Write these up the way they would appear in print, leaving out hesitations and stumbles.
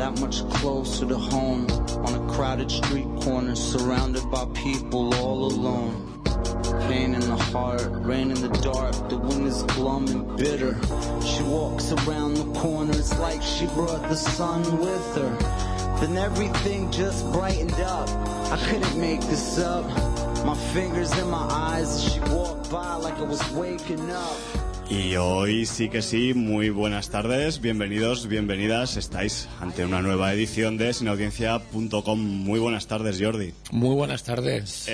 that much closer to home. On a crowded street corner, surrounded by people all alone. Pain in the heart, rain in the dark, the wind is glum and bitter. She walks around the corner, it's like she brought the sun with her. Then everything just brightened up, I couldn't make this up. My fingers in my eyes as she walked by like I was waking up. Y hoy sí que sí, muy buenas tardes, bienvenidos, bienvenidas, estáis ante una nueva edición de sinaudiencia.com. Muy buenas tardes, Jordi. Muy buenas tardes.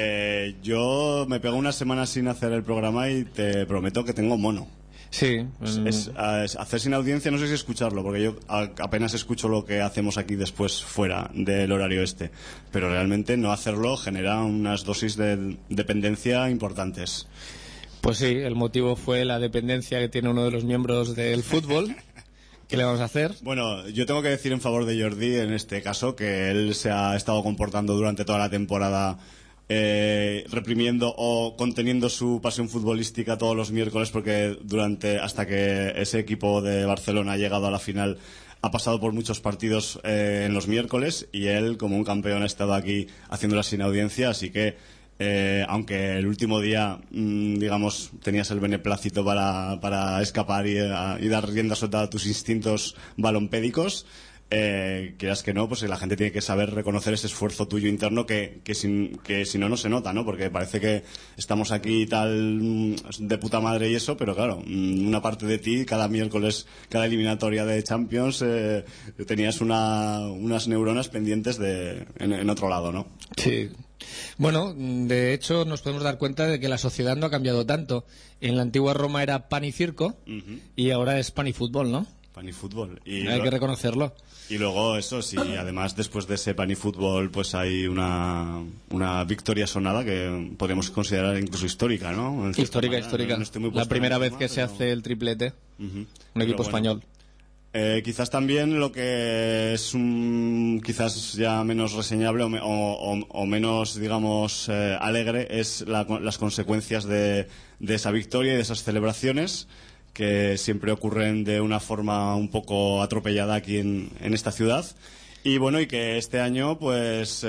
Yo me pego una semana sin hacer el programa y te prometo que tengo mono. Sí. Es hacer sin audiencia, no sé si escucharlo, porque yo apenas escucho lo que hacemos aquí después fuera del horario este, pero realmente no hacerlo genera unas dosis de dependencia importantes. Pues sí, el motivo fue la dependencia que tiene uno de los miembros del fútbol. ¿Qué le vamos a hacer? Bueno, yo tengo que decir en favor de Jordi en este caso que él se ha estado comportando durante toda la temporada reprimiendo o conteniendo su pasión futbolística todos los miércoles, porque hasta que ese equipo de Barcelona ha llegado a la final ha pasado por muchos partidos en los miércoles, y él como un campeón ha estado aquí haciéndola sin audiencia, así que aunque el último día, digamos, tenías el beneplácito para escapar y dar rienda suelta a tus instintos balompédicos, quieras que no, pues la gente tiene que saber reconocer ese esfuerzo tuyo interno que si no se nota, ¿no? Porque parece que estamos aquí tal de puta madre y eso, pero claro, una parte de ti cada miércoles, cada eliminatoria de Champions, tenías unas neuronas pendientes en otro lado, ¿no? Sí. Bueno, de hecho nos podemos dar cuenta de que la sociedad no ha cambiado tanto. En la antigua Roma era pan y circo, y ahora es pan y fútbol, ¿no? Pan y fútbol. Hay que reconocerlo. Y luego eso, sí, además después de ese pan y fútbol pues hay una victoria sonada que podemos considerar incluso histórica, ¿no? Histórica. No la primera vez que se hace el triplete, un equipo español. Quizás también lo que es quizás ya menos reseñable o menos, digamos, alegre es las consecuencias de esa victoria y de esas celebraciones, que siempre ocurren de una forma un poco atropellada aquí en esta ciudad. Y bueno, y que este año, pues,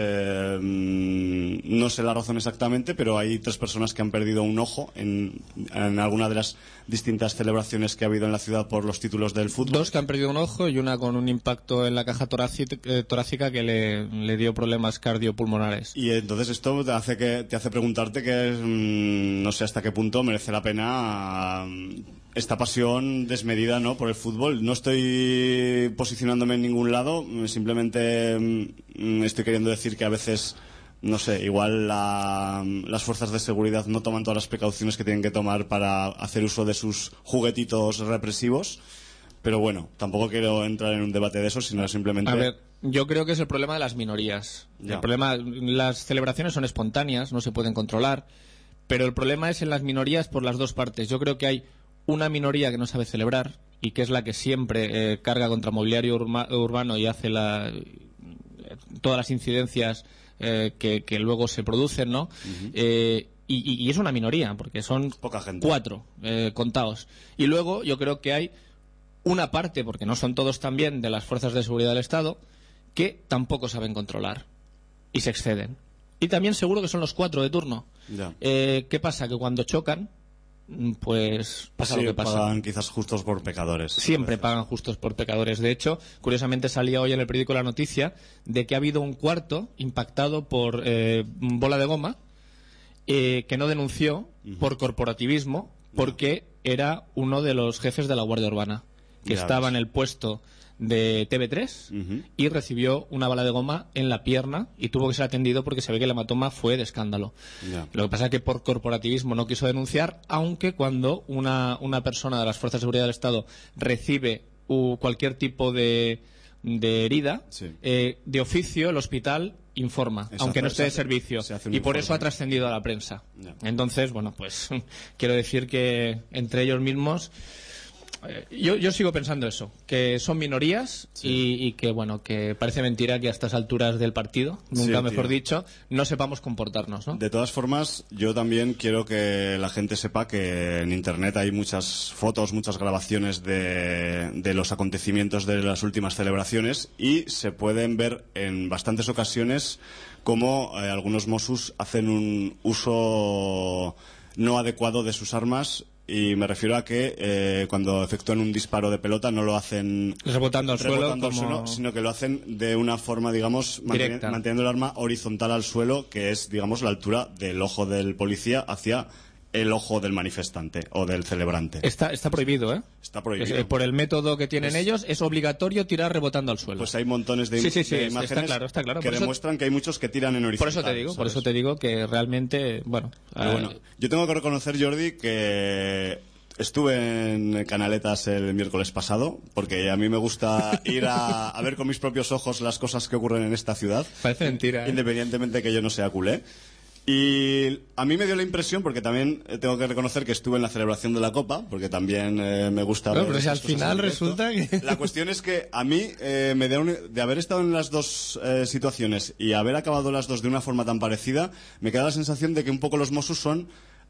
no sé la razón exactamente, pero hay 3 personas que han perdido un ojo en alguna de las distintas celebraciones que ha habido en la ciudad por los títulos del fútbol. 2 que han perdido un ojo y una con un impacto en la caja torácica que le dio problemas cardiopulmonares. Y entonces esto te hace preguntarte que no sé hasta qué punto merece la pena esta pasión desmedida, ¿no?, por el fútbol. No estoy posicionándome en ningún lado, simplemente estoy queriendo decir que a veces, no sé, igual las fuerzas de seguridad no toman todas las precauciones que tienen que tomar para hacer uso de sus juguetitos represivos, pero bueno, tampoco quiero entrar en un debate de eso, sino simplemente... A ver, yo creo que es el problema de las minorías. Ya. El problema, las celebraciones son espontáneas, no se pueden controlar, pero el problema es en las minorías por las dos partes. Yo creo que hay una minoría que no sabe celebrar y que es la que siempre carga contra mobiliario urbano y hace todas las incidencias que luego se producen, ¿no? Y es una minoría, porque son poca gente. 4 contados. Y luego yo creo que hay una parte, porque no son todos también, de las fuerzas de seguridad del Estado, que tampoco saben controlar y se exceden. Y también seguro que son los 4 de turno. Ya. ¿Qué pasa? Que cuando chocan, pues pasa lo que pasa. Pagan quizás justos por pecadores. Siempre pagan justos por pecadores. De hecho, curiosamente salía hoy en el periódico la noticia de que ha habido un cuarto impactado por bola de goma que no denunció por corporativismo, porque era uno de los jefes de la Guardia Urbana, que estaba en el puesto de TV3 y recibió una bala de goma en la pierna y tuvo que ser atendido porque se ve que el hematoma fue de escándalo. Lo que pasa es que por corporativismo no quiso denunciar, aunque cuando una persona de las fuerzas de seguridad del Estado recibe cualquier tipo de herida, de oficio el hospital informa, aunque no esté de servicio, y por eso ha trascendido a la prensa. Entonces, bueno, pues quiero decir que entre ellos mismos Yo sigo pensando eso, que son minorías y que, bueno, que parece mentira que a estas alturas del partido, nunca mejor dicho, no sepamos comportarnos, ¿no? De todas formas, yo también quiero que la gente sepa que en Internet hay muchas fotos, muchas grabaciones de los acontecimientos de las últimas celebraciones y se pueden ver en bastantes ocasiones cómo algunos Mossos hacen un uso no adecuado de sus armas. Y me refiero a que cuando efectúan un disparo de pelota no lo hacen rebotando al suelo, sino que lo hacen de una forma, digamos, manteniendo el arma horizontal al suelo, que es, digamos, la altura del ojo del policía hacia el ojo del manifestante o del celebrante. Está prohibido, ¿eh? Está prohibido. Por el método que tienen ellos, es obligatorio tirar rebotando al suelo. Pues hay montones de, de imágenes está claro. que demuestran que hay muchos que tiran en horizontal. Por eso te digo que realmente, bueno... yo tengo que reconocer, Jordi, que estuve en Canaletas el miércoles pasado, porque a mí me gusta ir a ver con mis propios ojos las cosas que ocurren en esta ciudad. Parece mentira, ¿eh? Independientemente que yo no sea culé. Y a mí me dio la impresión, porque también tengo que reconocer que estuve en la celebración de la Copa, porque también me gusta ver... Pero si al final resulta que... La cuestión es que a mí, de haber estado en las dos situaciones y haber acabado las dos de una forma tan parecida, me queda la sensación de que un poco los Mossos son...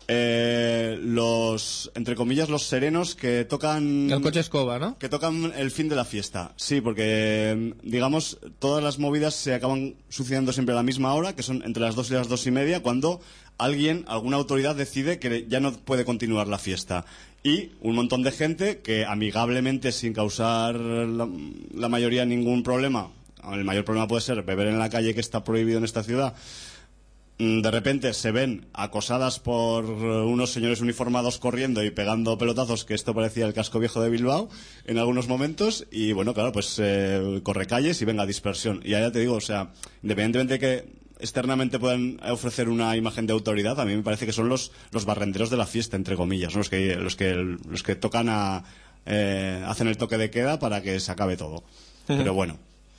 entre comillas, los serenos que tocan... El coche escoba, ¿no? Que tocan el fin de la fiesta. Sí, porque, digamos, todas las movidas se acaban sucediendo siempre a la misma hora, que son entre las 2 y las 2:30, cuando alguna autoridad decide que ya no puede continuar la fiesta. Y un montón de gente que amigablemente, sin causar la mayoría ningún problema, el mayor problema puede ser beber en la calle, que está prohibido en esta ciudad, de repente se ven acosadas por unos señores uniformados corriendo y pegando pelotazos, que esto parecía el casco viejo de Bilbao en algunos momentos, y bueno, claro, pues corre calles y venga dispersión. Y ya te digo, o sea, independientemente de que externamente puedan ofrecer una imagen de autoridad, a mí me parece que son los barrenderos de la fiesta, entre comillas, ¿no? los que tocan hacen el toque de queda para que se acabe todo. Pero bueno,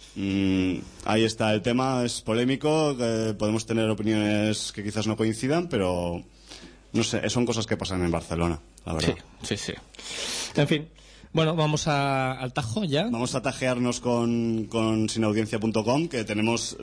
ahí está el tema, es polémico, podemos tener opiniones que quizás no coincidan, pero no sé, son cosas que pasan en Barcelona, la verdad. Sí. En fin, bueno, vamos al tajo ya. Vamos a tajearnos con sinaudiencia.com, que tenemos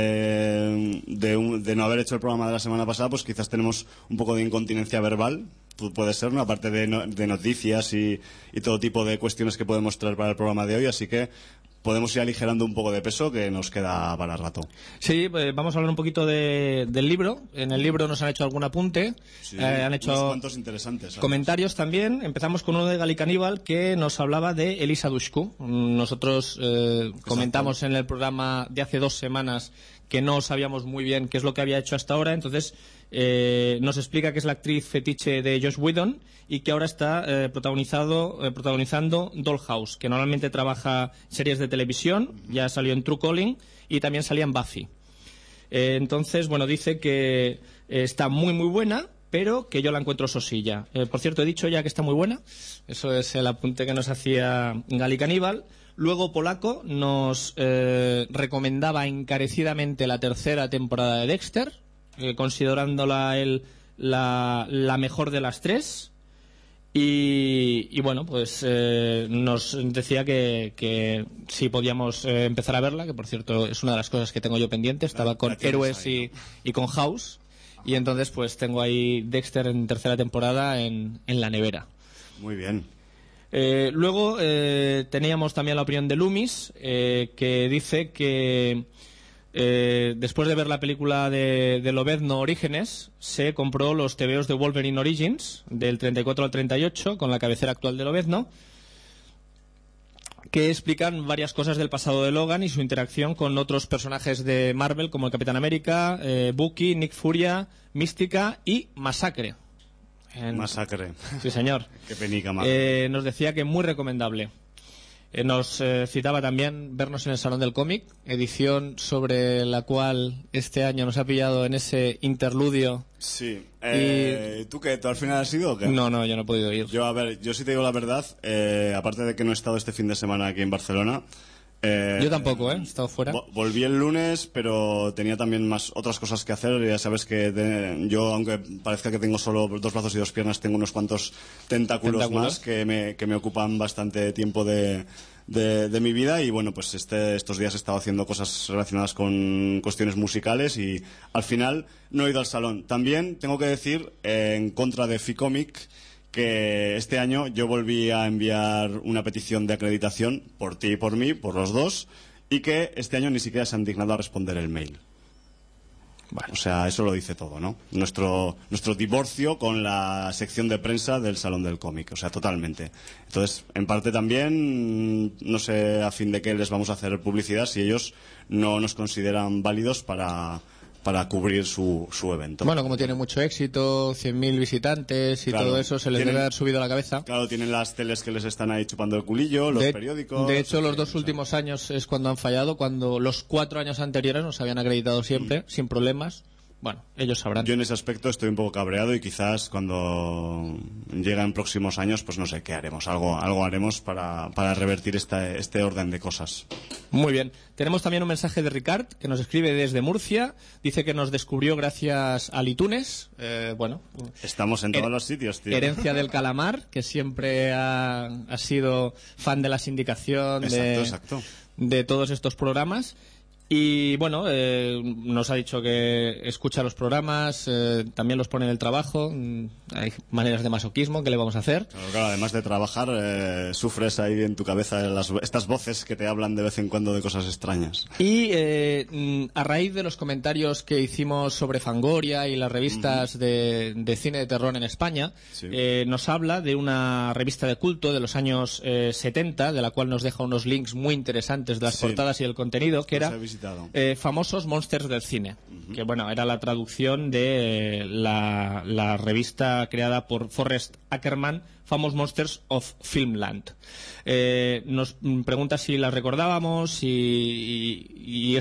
de no haber hecho el programa de la semana pasada, pues quizás tenemos un poco de incontinencia verbal. Puede ser, ¿no? Aparte de noticias y todo tipo de cuestiones que podemos traer para el programa de hoy, así que podemos ir aligerando un poco de peso, que nos queda para rato. Sí, vamos a hablar un poquito del libro. En el libro nos han hecho algún apunte, han hecho unos cuantos interesantes, ¿sabes? Comentarios también. Empezamos con uno de Gali Caníbal, que nos hablaba de Elisa Dushku. Nosotros comentamos en el programa de hace 2 semanas que no sabíamos muy bien qué es lo que había hecho hasta ahora, entonces nos explica que es la actriz fetiche de Joss Whedon y que ahora está protagonizando Dollhouse, que normalmente trabaja series de televisión, ya salió en True Calling y también salía en Buffy. Entonces, bueno, dice que está muy muy buena, pero que yo la encuentro sosilla. Por cierto, he dicho ya que está muy buena, eso es el apunte que nos hacía Gali Caníbal. Luego Polaco nos recomendaba encarecidamente la 3ª temporada de Dexter, considerándola la mejor de las 3. Y bueno, pues nos decía que sí podíamos empezar a verla, que por cierto es una de las cosas que tengo yo pendiente. Estaba con Héroes y con House, y entonces pues tengo ahí Dexter en 3ª temporada en la nevera. Muy bien. Luego teníamos también la opinión de Loomis, que dice que después de ver la película de Lobezno Orígenes, se compró los tebeos de Wolverine Origins del 34 al 38 con la cabecera actual de Lobezno, que explican varias cosas del pasado de Logan y su interacción con otros personajes de Marvel como el Capitán América, Bucky, Nick Furia, Mística y Masacre. Masacre. Sí, señor. Qué penica, nos decía que muy recomendable. Nos citaba también vernos en el Salón del Cómic, edición sobre la cual este año nos ha pillado en ese interludio. Sí. ¿Tú qué? ¿Tú al final has ido o qué? No, yo no he podido ir. Yo sí te digo la verdad, aparte de que no he estado este fin de semana aquí en Barcelona, Yo tampoco, he estado fuera. Volví el lunes, pero tenía también otras cosas que hacer. Ya sabes que yo, aunque parezca que tengo solo 2 brazos y 2 piernas, tengo unos cuantos tentáculos más que me ocupan bastante tiempo de mi vida. Y bueno, pues estos días he estado haciendo cosas relacionadas con cuestiones musicales y al final no he ido al salón. También tengo que decir, en contra de Ficomic, que este año yo volví a enviar una petición de acreditación por ti y por mí, por los dos, y que este año ni siquiera se han dignado a responder el mail. Bueno, o sea, eso lo dice todo, ¿no? Nuestro divorcio con la sección de prensa del Salón del Cómic, o sea, totalmente. Entonces, en parte también, no sé a fin de qué les vamos a hacer publicidad si ellos no nos consideran válidos para cubrir su evento. Bueno, como tiene mucho éxito, 100.000 visitantes y claro, todo eso, se les debe haber subido a la cabeza. Claro, tienen las teles que les están ahí chupando el culillo, los periódicos... De hecho, los 2 últimos años es cuando han fallado, cuando los 4 años anteriores nos habían acreditado siempre, sin problemas. Bueno, ellos sabrán. Yo en ese aspecto estoy un poco cabreado y quizás cuando lleguen próximos años, pues no sé qué haremos. Algo haremos para revertir este orden de cosas. Muy bien. Tenemos también un mensaje de Ricard, que nos escribe desde Murcia. Dice que nos descubrió gracias al iTunes. Bueno, estamos en todos los sitios, tío. Herencia del Calamar, que siempre ha sido fan de la sindicación exacto. de todos estos programas. Y bueno, nos ha dicho que escucha los programas, también los pone en el trabajo. Hay maneras de masoquismo, ¿qué le vamos a hacer? Claro, además de trabajar, sufres ahí en tu cabeza estas voces que te hablan de vez en cuando de cosas extrañas. Y a raíz de los comentarios que hicimos sobre Fangoria y las revistas de cine de terror en España, sí. Nos habla de una revista de culto de los años 70, de la cual nos deja unos links muy interesantes de las portadas y el contenido, que era Famosos Monsters del Cine, que bueno, era la traducción de la revista creada por Forrest Ackerman, Famous Monsters of Filmland. Nos pregunta si las recordábamos y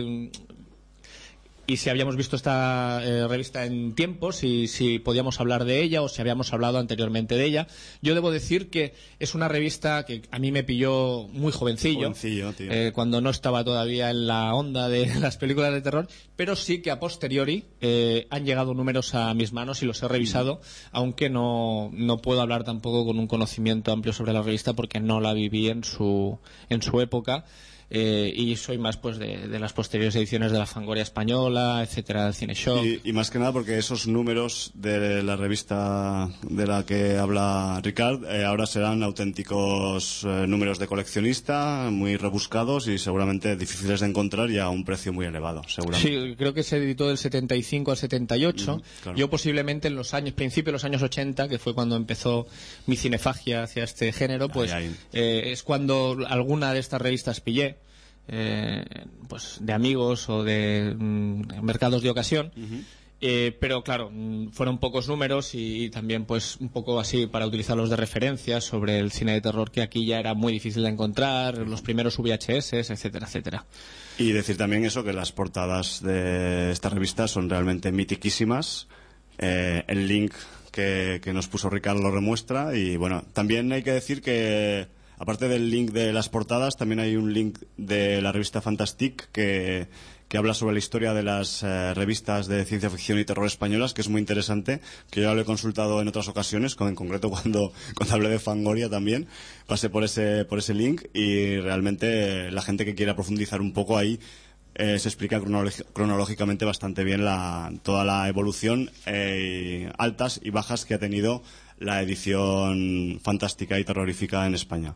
si habíamos visto esta revista en tiempos y si podíamos hablar de ella o si habíamos hablado anteriormente de ella. Yo debo decir que es una revista que a mí me pilló muy jovencillo tío. Cuando no estaba todavía en la onda de las películas de terror, pero sí que a posteriori han llegado números a mis manos y los he revisado, aunque no puedo hablar tampoco con un conocimiento amplio sobre la revista porque no la viví en su época. Y soy más pues de las posteriores ediciones de la Fangoria española, etcétera, del Cineshock. Y más que nada porque esos números de la revista de la que habla Ricard ahora serán auténticos números de coleccionista, muy rebuscados y seguramente difíciles de encontrar y a un precio muy elevado, seguramente. Sí, creo que se editó del 75 al 78. Claro. Yo posiblemente en principios de los años 80, que fue cuando empezó mi cinefagia hacia este género, pues es cuando alguna de estas revistas pillé. Pues de amigos o de mercados de ocasión, pero claro, fueron pocos números y también pues un poco así para utilizarlos de referencia sobre el cine de terror, que aquí ya era muy difícil de encontrar, los primeros VHS, etcétera, etcétera. Y decir también eso, que las portadas de esta revista son realmente mitiquísimas. El link que nos puso Ricardo lo remuestra y bueno, también hay que decir que aparte del link de las portadas, también hay un link de la revista Fantastique que habla sobre la historia de las revistas de ciencia ficción y terror españolas, que es muy interesante, que yo ya lo he consultado en otras ocasiones, en concreto cuando hablé de Fangoria también, pasé por ese link y realmente la gente que quiera profundizar un poco ahí se explica cronológicamente bastante bien toda la evolución, altas y bajas que ha tenido la edición fantástica y terrorífica en España.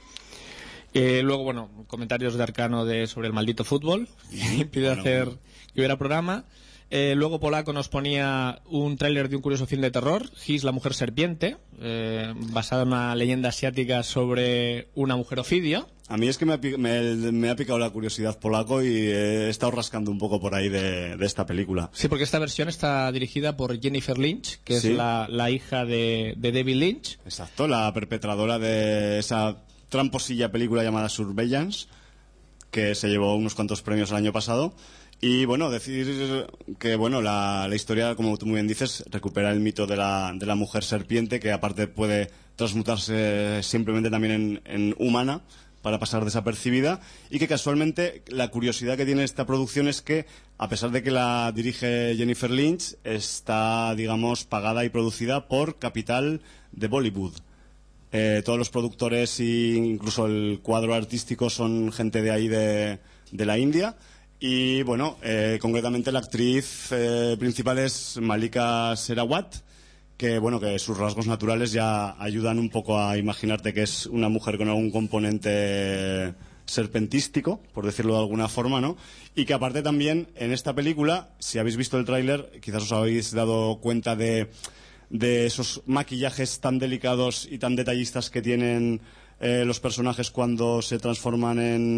Luego, bueno, comentarios de Arcano sobre el maldito fútbol, que impide hacer que hubiera programa. Luego Polaco nos ponía un tráiler de un curioso film de terror, His, la mujer serpiente, basado en una leyenda asiática sobre una mujer ofidio. A mí es que me ha picado la curiosidad Polaco y he estado rascando un poco por ahí de esta película. Sí, porque esta versión está dirigida por Jennifer Lynch, que es la hija de David Lynch. Exacto, la perpetradora de esa tramposilla película llamada Surveillance, que se llevó unos cuantos premios el año pasado. Y bueno, decir que bueno, la historia, como tú muy bien dices, recupera el mito de la mujer serpiente, que aparte puede transmutarse simplemente también en humana, para pasar desapercibida, y que casualmente la curiosidad que tiene esta producción es que, a pesar de que la dirige Jennifer Lynch, está, digamos, pagada y producida por capital de Bollywood. Todos los productores e incluso el cuadro artístico son gente de ahí de la India. Y bueno, concretamente la actriz principal es Malika Sherawat, que bueno, que sus rasgos naturales ya ayudan un poco a imaginarte que es una mujer con algún componente serpentístico, por decirlo de alguna forma, ¿no? Y que aparte también en esta película, si habéis visto el tráiler, quizás os habéis dado cuenta de esos maquillajes tan delicados y tan detallistas que tienen los personajes cuando se transforman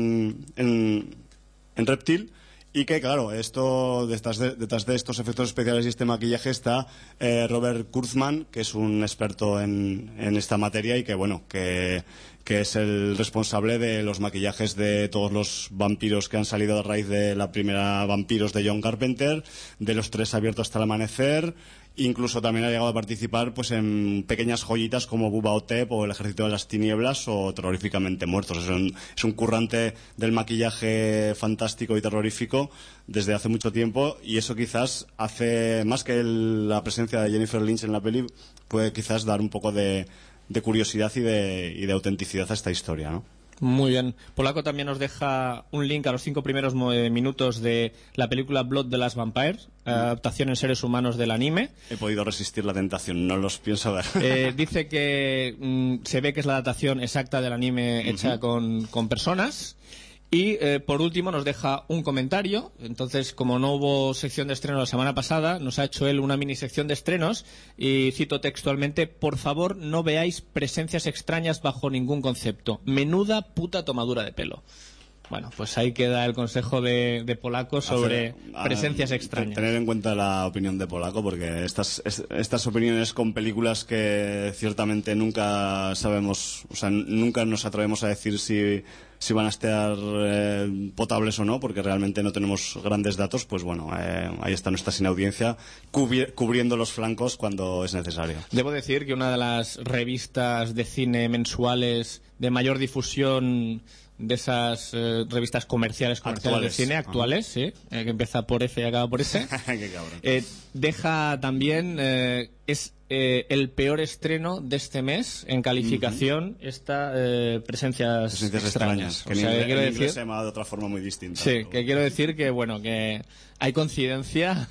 en reptil. Y que, claro, esto detrás de estos efectos especiales y este maquillaje está Robert Kurtzman, que es un experto en esta materia y que, bueno, que es el responsable de los maquillajes de todos los vampiros que han salido a raíz de la primera Vampiros de John Carpenter, de los 3 abiertos hasta el amanecer. Incluso también ha llegado a participar pues en pequeñas joyitas como Bubba Hotep o El Ejército de las Tinieblas o Terroríficamente Muertos. Es un currante del maquillaje fantástico y terrorífico desde hace mucho tiempo, y eso quizás hace, más que la presencia de Jennifer Lynch en la peli, puede quizás dar un poco de curiosidad y de autenticidad a esta historia, ¿no? Muy bien. Polaco también nos deja un link a los 5 primeros minutos de la película Blood the Last Vampire, adaptación en seres humanos del anime. He podido resistir la tentación, no los pienso ver. Dice que se ve que es la adaptación exacta del anime hecha con personas. Y por último nos deja un comentario. Entonces, como no hubo sección de estrenos la semana pasada, nos ha hecho él una mini sección de estrenos y cito textualmente: por favor, no veáis Presencias extrañas bajo ningún concepto. Menuda puta tomadura de pelo. Bueno, pues ahí queda el consejo de Polaco sobre Presencias extrañas. Tener en cuenta la opinión de Polaco, porque estas opiniones con películas que ciertamente nunca sabemos, o sea, nunca nos atrevemos a decir si van a estar potables o no, porque realmente no tenemos grandes datos, pues bueno, ahí está nuestra sin audiencia cubriendo los flancos cuando es necesario. Debo decir que una de las revistas de cine mensuales de mayor difusión de esas revistas comerciales de cine actuales, sí, que empieza por F y acaba por S. Qué cabrón. Deja también es el peor estreno de este mes en calificación esta Presencias extrañas. Que en inglés se llama de otra forma muy distinta. Sí, pero... que quiero decir que bueno, que hay coincidencia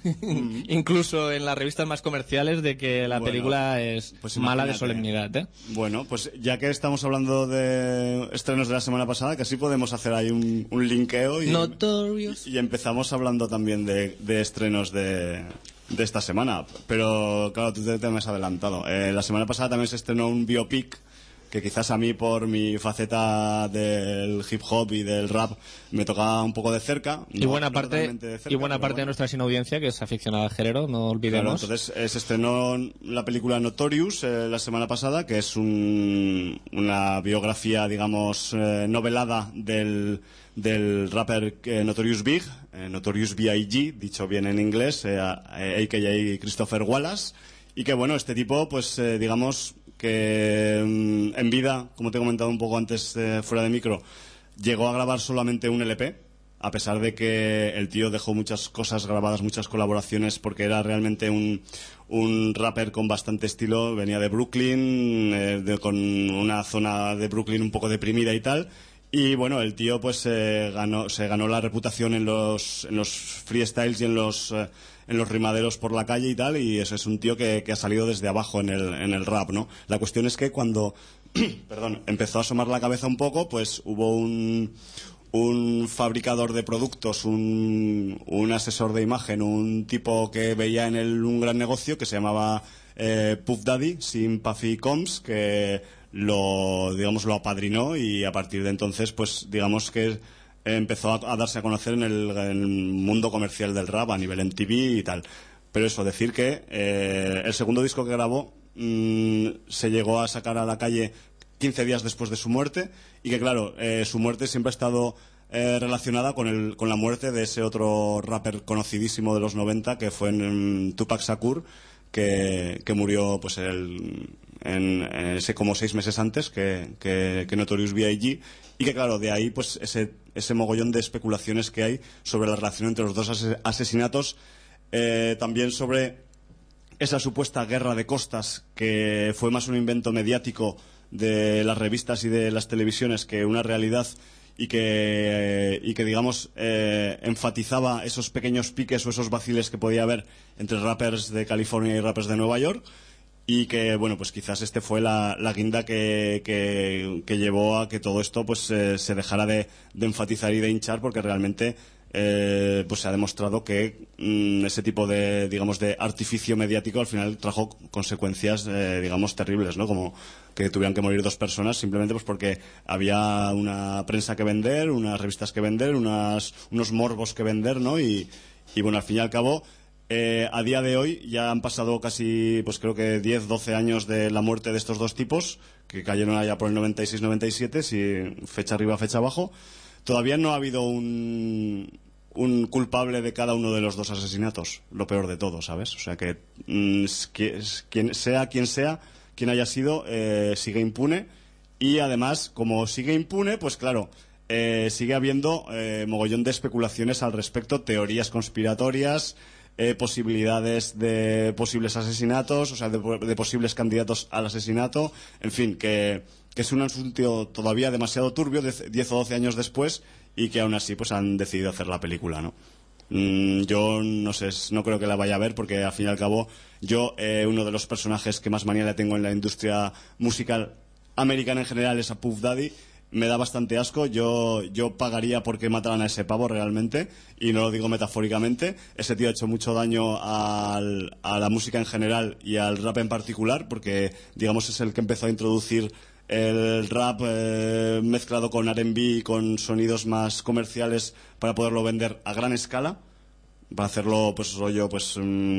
incluso en las revistas más comerciales de que la película es pues mala de solemnidad, ¿eh? Bueno, pues ya que estamos hablando de estrenos de la semana pasada, que así podemos hacer ahí un linkeo y empezamos hablando también de estrenos de esta semana. Pero claro, tú te me has adelantado. La semana pasada también se estrenó un biopic que quizás a mí, por mi faceta del hip hop y del rap, me tocaba un poco de cerca. Y buena parte de nuestra sin audiencia, que es aficionada al género, no olvidemos. Claro, entonces se estrenó la película Notorious la semana pasada, que es una biografía, digamos, novelada del rapper Notorious Big, Notorious B.I.G., dicho bien en inglés, a.k.a. Christopher Wallace. Y que bueno, este tipo, pues digamos que en vida, como te he comentado un poco antes fuera de micro, llegó a grabar solamente un LP, a pesar de que el tío dejó muchas cosas grabadas, muchas colaboraciones, porque era realmente un rapper con bastante estilo. Venía de Brooklyn, con una zona de Brooklyn un poco deprimida y tal. Y bueno, el tío pues se ganó la reputación en los freestyles y en los rimaderos por la calle y tal, y eso es un tío que ha salido desde abajo en el rap, ¿no? La cuestión es que cuando empezó a asomar la cabeza un poco, pues hubo un fabricador de productos, un asesor de imagen, un tipo que veía en él un gran negocio, que se llamaba Puff Daddy, Sympathy Combs, que lo apadrinó, y a partir de entonces, pues digamos que empezó a darse a conocer en el mundo comercial del rap a nivel MTV y tal. Pero eso, decir que el segundo disco que grabó se llegó a sacar a la calle 15 días después de su muerte, y que claro, su muerte siempre ha estado relacionada con la muerte de ese otro rapper conocidísimo de los 90, que fue Tupac Shakur, que murió pues ese como 6 meses antes que Notorious B.I.G. y que claro, de ahí pues ese mogollón de especulaciones que hay sobre la relación entre los dos asesinatos, también sobre esa supuesta guerra de costas que fue más un invento mediático de las revistas y de las televisiones que una realidad, y que digamos enfatizaba esos pequeños piques o esos vaciles que podía haber entre rappers de California y rappers de Nueva York, y que bueno, pues quizás fue la guinda que llevó a que todo esto pues se dejara de enfatizar y de hinchar, porque realmente pues se ha demostrado que ese tipo de, digamos, de artificio mediático al final trajo consecuencias digamos terribles, ¿no? Como que tuvieran que morir 2 personas simplemente pues porque había una prensa que vender, unas revistas que vender, unos morbos que vender, ¿no? Y bueno, al fin y al cabo, a día de hoy ya han pasado casi, pues creo que 10, 12 años de la muerte de estos 2 tipos, que cayeron allá por el 96-97, si fecha arriba, fecha abajo. Todavía no ha habido un culpable de cada uno de los 2 asesinatos, lo peor de todo, ¿sabes? O sea que quien sea, quien haya sido, sigue impune, y además, como sigue impune, pues claro, sigue habiendo mogollón de especulaciones al respecto, teorías conspiratorias, posibilidades de posibles asesinatos, o sea, de posibles candidatos al asesinato, en fin, que es un asunto todavía demasiado turbio, 10 o 12 años después, y que aún así pues han decidido hacer la película, ¿no? Yo no sé, no creo que la vaya a ver, porque al fin y al cabo yo, uno de los personajes que más manía le tengo en la industria musical americana en general es a Puff Daddy. Me da bastante asco. Yo pagaría porque mataran a ese pavo realmente, y no lo digo metafóricamente. Ese tío ha hecho mucho daño a la música en general y al rap en particular, porque digamos es el que empezó a introducir el rap mezclado con R&B y con sonidos más comerciales para poderlo vender a gran escala, para hacerlo pues rollo pues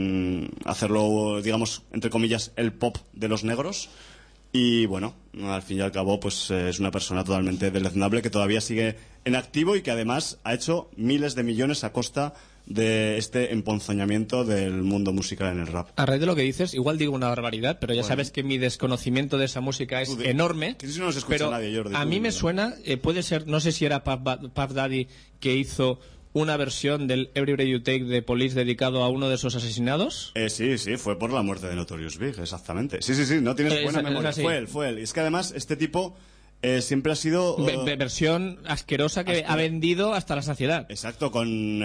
hacerlo, digamos, entre comillas, el pop de los negros. Y bueno, al fin y al cabo pues es una persona totalmente deleznable, que todavía sigue en activo y que además ha hecho miles de millones a costa de este emponzoñamiento del mundo musical en el rap. A raíz de lo que dices, igual digo una barbaridad, pero ya sabes que mi desconocimiento de esa música es enorme. Que si no nos escucha pero nadie, Jordi, a mí me suena, puede ser, no sé si era Puff Daddy que hizo una versión del Every Breath You Take de Police dedicado a uno de esos asesinados. Sí, fue por la muerte de Notorious Big, exactamente. Sí, no tienes buena memoria. Fue él. Y es que además este tipo siempre ha sido versión asquerosa que ha vendido hasta la saciedad. Exacto, con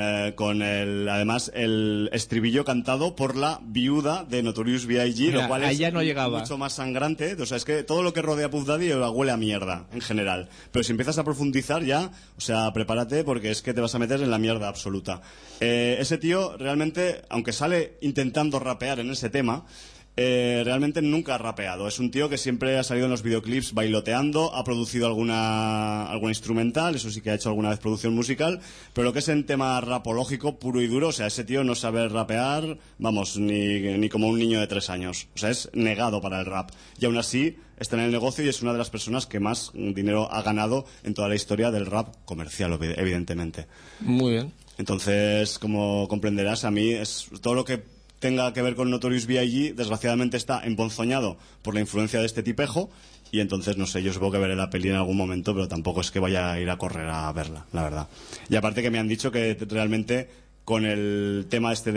además el estribillo cantado por la viuda de Notorious B.I.G., lo cual es no llegaba. Mucho más sangrante. O sea, es que todo lo que rodea a Puff Daddy huele a mierda en general, pero si empiezas a profundizar ya, o sea, prepárate, porque es que te vas a meter en la mierda absoluta. Ese tío realmente, aunque sale intentando rapear en ese tema, realmente nunca ha rapeado. Es un tío que siempre ha salido en los videoclips bailoteando, ha producido alguna instrumental, eso sí que ha hecho alguna vez producción musical, pero lo que es en tema rapológico puro y duro, o sea, ese tío no sabe rapear, vamos, ni como un niño de 3 años. O sea, es negado para el rap. Y aún así está en el negocio y es una de las personas que más dinero ha ganado en toda la historia del rap comercial, evidentemente. Muy bien. Entonces, como comprenderás, a mí es todo lo que tenga que ver con Notorious B.I.G. desgraciadamente está emponzoñado por la influencia de este tipejo, y entonces no sé, yo supongo que veré la peli en algún momento, pero tampoco es que vaya a ir a correr a verla, la verdad. Y aparte que me han dicho que realmente con el tema este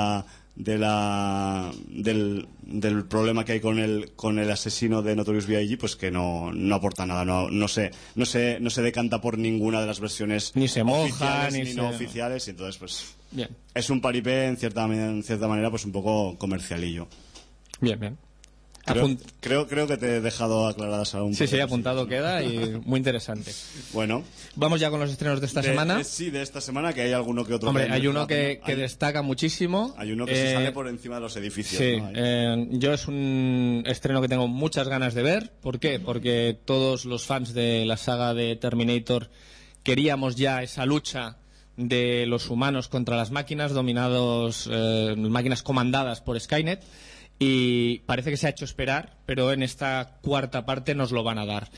del problema que hay con el asesino de Notorious B.I.G., pues que no aporta nada, no se decanta por ninguna de las versiones ni se moja ni no oficiales, y entonces pues bien. Es un paripé en cierta manera pues un poco comercialillo. Bien. Creo que te he dejado aclaradas aún. Sí, apuntado queda, y muy interesante. Bueno. Vamos ya con los estrenos de esta semana. De esta semana, que hay alguno que otro. Hombre, hay uno que destaca muchísimo. Hay uno que se sale por encima de los edificios. Sí, ¿no? yo es un estreno que tengo muchas ganas de ver. ¿Por qué? Porque todos los fans de la saga de Terminator queríamos ya esa lucha de los humanos contra las máquinas máquinas comandadas por Skynet, y parece que se ha hecho esperar, pero en esta cuarta parte nos lo van a dar.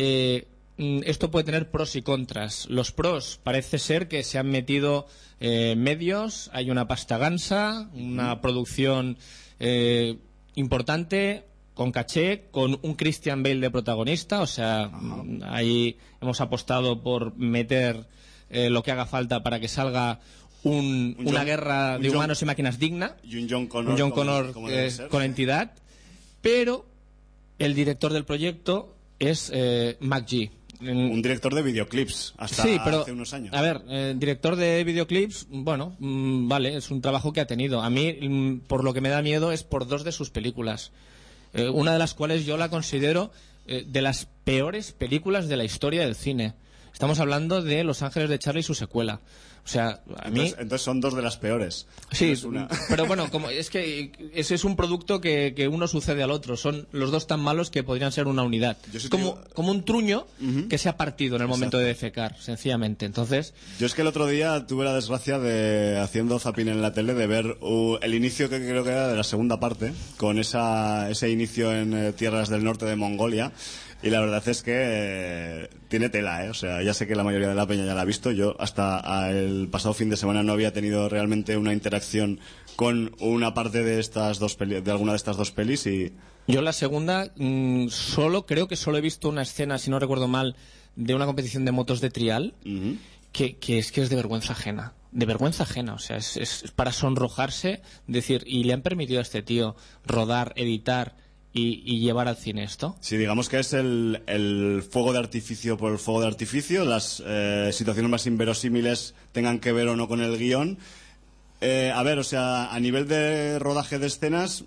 Esto puede tener pros y contras. Los pros, parece ser que se han metido medios, hay una pasta gansa, una producción importante, con caché, con un Christian Bale de protagonista, o sea, ahí hemos apostado por meter lo que haga falta para que salga una guerra de humanos y máquinas digna, y un John Connor, como con entidad, pero el director del proyecto es McG. Un director de videoclips hasta hace unos años. A ver, director de videoclips, bueno, vale, es un trabajo que ha tenido. A mí, por lo que me da miedo es por 2 de sus películas. Una de las cuales yo la considero de las peores películas de la historia del cine. Estamos hablando de Los Ángeles de Charlie y su secuela. O sea, a mí... Entonces son 2 de las peores. Sí, no pero bueno, es que ese es un producto que uno sucede al otro. Son los 2 tan malos que podrían ser una unidad. Como un truño que se ha partido en el momento de defecar, sencillamente. Entonces... Yo es que el otro día tuve la desgracia de, haciendo zapping en la tele, de ver el inicio, que creo que era de la segunda parte, con ese inicio en tierras del norte de Mongolia. Y la verdad es que tiene tela, ¿eh? O sea, ya sé que la mayoría de la peña ya la ha visto. Yo hasta el pasado fin de semana no había tenido realmente una interacción con una parte de estas de alguna de estas 2 pelis y... Yo la segunda creo que solo he visto una escena, si no recuerdo mal, de una competición de motos de trial que es de vergüenza ajena. De vergüenza ajena, o sea, es para sonrojarse, decir, y le han permitido a este tío rodar, editar y llevar al cine esto. Sí, digamos que es el fuego de artificio por el fuego de artificio, las situaciones más inverosímiles tengan que ver o no con el guión. A ver, o sea, a nivel de rodaje de escenas,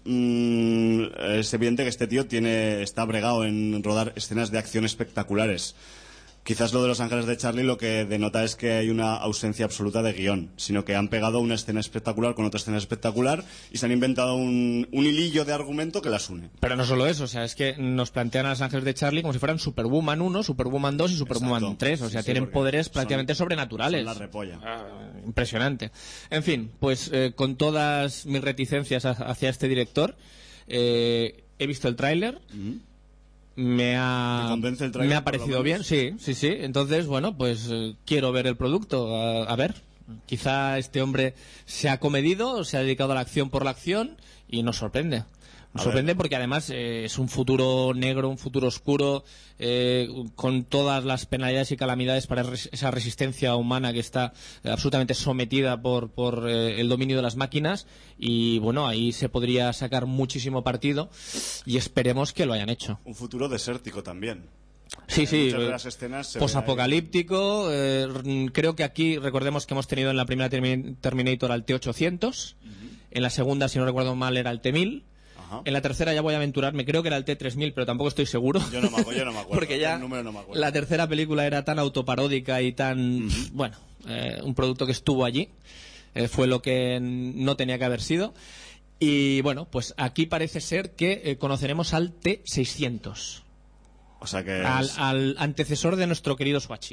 es evidente que este tío está bregado en rodar escenas de acción espectaculares. Quizás lo de Los Ángeles de Charlie lo que denota es que hay una ausencia absoluta de guión, sino que han pegado una escena espectacular con otra escena espectacular y se han inventado un hilillo de argumento que las une. Pero no solo eso, o sea, es que nos plantean a Los Ángeles de Charlie como si fueran Superwoman 1, Superwoman 2 y Superwoman 3, o sea, tienen poderes prácticamente sobrenaturales. Son la repolla. Impresionante. En fin, pues con todas mis reticencias hacia este director, he visto el tráiler. Me ha parecido bien, sí. Entonces, bueno, pues quiero ver el producto, a ver. Quizá este hombre se ha comedido, se ha dedicado a la acción por la acción y nos sorprende. Nos sorprende porque además es un futuro negro, un futuro oscuro, con todas las penalidades y calamidades para esa resistencia humana que está absolutamente sometida por el dominio de las máquinas. Y bueno, ahí se podría sacar muchísimo partido y esperemos que lo hayan hecho. Un futuro desértico también. Sí, muchas de las escenas posapocalíptico. Creo que aquí, recordemos que hemos tenido en la primera Terminator al T-800, en la segunda, si no recuerdo mal, era el T-1000. En la tercera ya voy a aventurarme, creo que era el T-3000, pero tampoco estoy seguro. Yo no me acuerdo. Porque ya la tercera película era tan autoparódica y tan... Bueno, un producto que estuvo allí. Fue lo que no tenía que haber sido. Y bueno, pues aquí parece ser que conoceremos al T-600. O sea que... Al antecesor de nuestro querido Swatchy.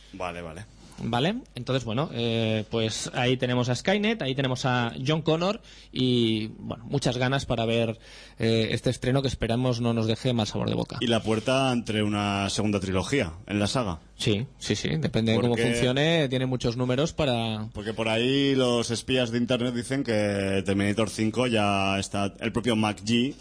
Vale. Entonces, bueno, pues ahí tenemos a Skynet, ahí tenemos a John Connor y, bueno, muchas ganas para ver este estreno que esperamos no nos deje mal sabor de boca. Y la puerta entre una segunda trilogía en la saga. Sí, depende de cómo funcione, tiene muchos números para... Porque por ahí los espías de internet dicen que Terminator 5 ya está, el propio McG...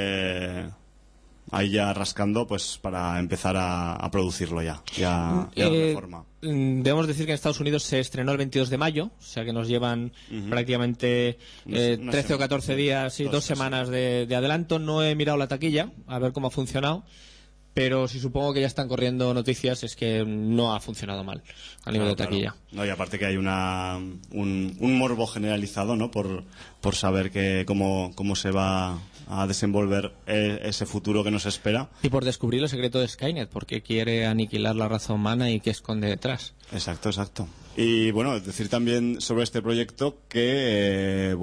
ahí ya rascando pues para empezar a producirlo ya de forma. Debemos decir que en Estados Unidos se estrenó el 22 de mayo, o sea que nos llevan prácticamente 13 o 14 días y 2 semanas de adelanto. No he mirado la taquilla a ver cómo ha funcionado, pero si supongo que ya están corriendo noticias es que no ha funcionado mal a nivel de taquilla. Claro. No, y aparte que hay un morbo generalizado, ¿no? Por saber cómo se va a desenvolver ese futuro que nos espera. Y por descubrir el secreto de Skynet, porque quiere aniquilar la raza humana y qué esconde detrás. Exacto. Y bueno, decir también sobre este proyecto que,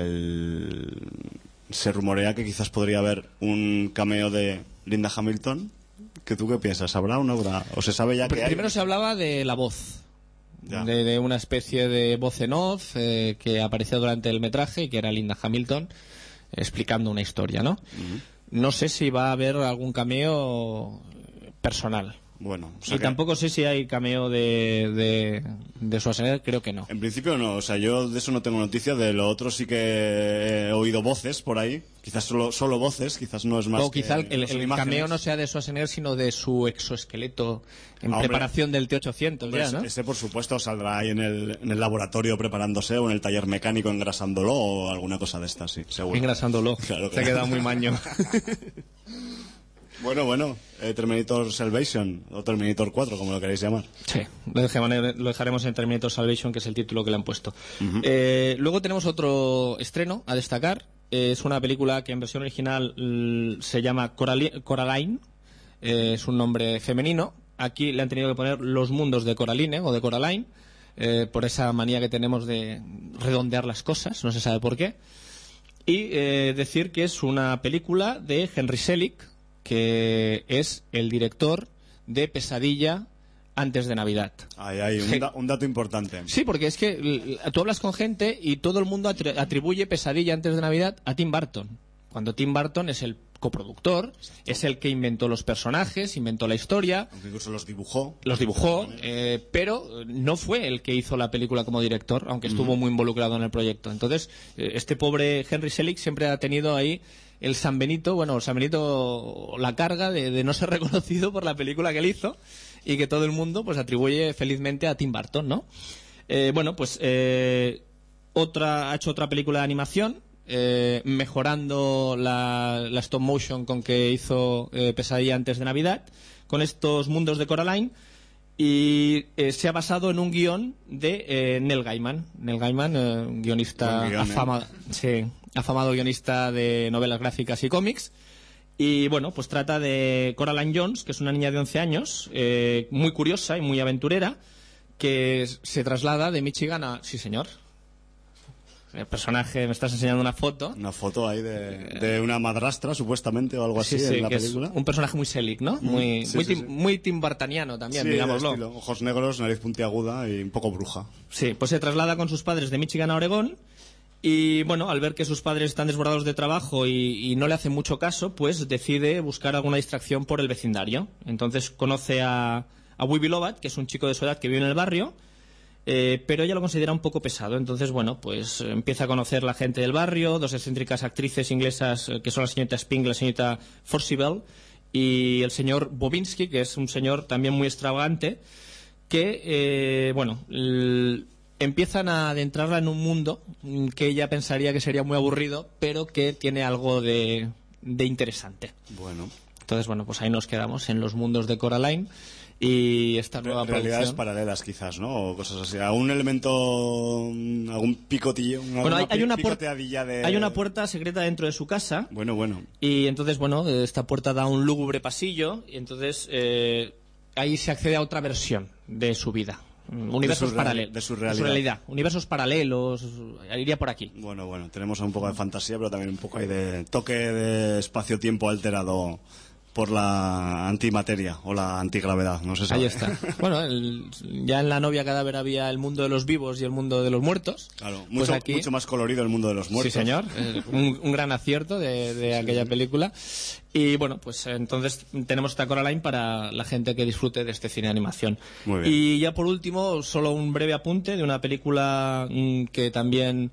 se rumorea que quizás podría haber un cameo de Linda Hamilton. ¿Que tú qué piensas? ¿Habrá o no habrá? ¿O se sabe ya que primero se hablaba de la voz. De una especie de voz en off que apareció durante el metraje y que era Linda Hamilton explicando una historia, ¿no? No sé si va a haber algún cameo personal. Bueno, y tampoco sé si hay cameo de Schwarzenegger, creo que no. En principio no, o sea, yo de eso no tengo noticia, de lo otro sí que he oído voces por ahí, quizás solo voces, quizás no es más. O quizá el imágenes. cameo no sea de Schwarzenegger, sino de su exoesqueleto en preparación del T-800. Hombre, ya, ¿no? Ese por supuesto saldrá ahí en el laboratorio preparándose o en el taller mecánico engrasándolo o alguna cosa de estas, sí, seguro. Engrasándolo, Claro que te ha no. quedado muy maño. Bueno, Terminator Salvation o Terminator 4, como lo queréis llamar. Sí, lo dejaremos en Terminator Salvation, que es el título que le han puesto. Luego tenemos otro estreno a destacar. Es una película que en versión original se llama Coraline. Es un nombre femenino. Aquí le han tenido que poner Los mundos de Coraline o de Coraline, por esa manía que tenemos de redondear las cosas, no se sabe por qué. Y decir que es una película de Henry Selick, que es el director de Pesadilla antes de Navidad. Un dato importante. Sí, porque es que tú hablas con gente y todo el mundo atribuye Pesadilla antes de Navidad a Tim Burton, cuando Tim Burton es el coproductor. Exacto. Es el que inventó los personajes, inventó la historia. Aunque incluso los dibujó. Pero no fue el que hizo la película como director, aunque estuvo muy involucrado en el proyecto. Entonces, este pobre Henry Selick siempre ha tenido ahí el San Benito, la carga de no ser reconocido por la película que él hizo y que todo el mundo pues atribuye felizmente a Tim Burton, ¿no? Ha hecho otra película de animación, mejorando la stop motion con que hizo Pesadilla antes de Navidad, con estos mundos de Coraline, y se ha basado en un guión de Neil Gaiman. Neil Gaiman, un guionista afamado guionista de novelas gráficas y cómics. Y bueno, pues trata de Coraline Jones, que es una niña de 11 años, muy curiosa y muy aventurera, que se traslada de Michigan a... Sí, señor. El personaje, me estás enseñando una foto. Una foto ahí de una madrastra, supuestamente, o algo así, en la película. Es un personaje muy Selick, ¿no? Muy timbartaniano también, digámoslo. Estilo. Ojos negros, nariz puntiaguda y un poco bruja. Sí, pues se traslada con sus padres de Michigan a Oregón. Y bueno, al ver que sus padres están desbordados de trabajo y no le hacen mucho caso, pues decide buscar alguna distracción por el vecindario. Entonces conoce a Wibi Lovatt, que es un chico de su edad que vive en el barrio, pero ella lo considera un poco pesado. Entonces, bueno, pues empieza a conocer la gente del barrio, dos excéntricas actrices inglesas que son la señorita Spink y la señorita Forcible, y el señor Bobinski, que es un señor también muy extravagante, que, empiezan a adentrarla en un mundo que ella pensaría que sería muy aburrido, pero que tiene algo de interesante. Bueno. Entonces, pues ahí nos quedamos en los mundos de Coraline y esta nueva realidades producción. paralelas, quizás, ¿no? O cosas así. ¿Algún elemento, algún picotillo? Hay una puerta secreta dentro de su casa. Bueno. Y entonces, esta puerta da a un lúgubre pasillo y entonces ahí se accede a otra versión de su vida. Universos paralelos. De su realidad. Universos paralelos. Iría por aquí. Bueno. Tenemos un poco de fantasía, pero también un poco ahí de toque de espacio-tiempo alterado por la antimateria o la antigravedad, no se sabe. Ahí está. Ya en La novia cadáver había el mundo de los vivos y el mundo de los muertos. Claro, pues aquí, mucho más colorido el mundo de los muertos. Sí, señor. Un gran acierto de aquella película. Y pues entonces tenemos esta Coraline para la gente que disfrute de este cine de animación. Muy bien. Y ya por último, solo un breve apunte de una película que también...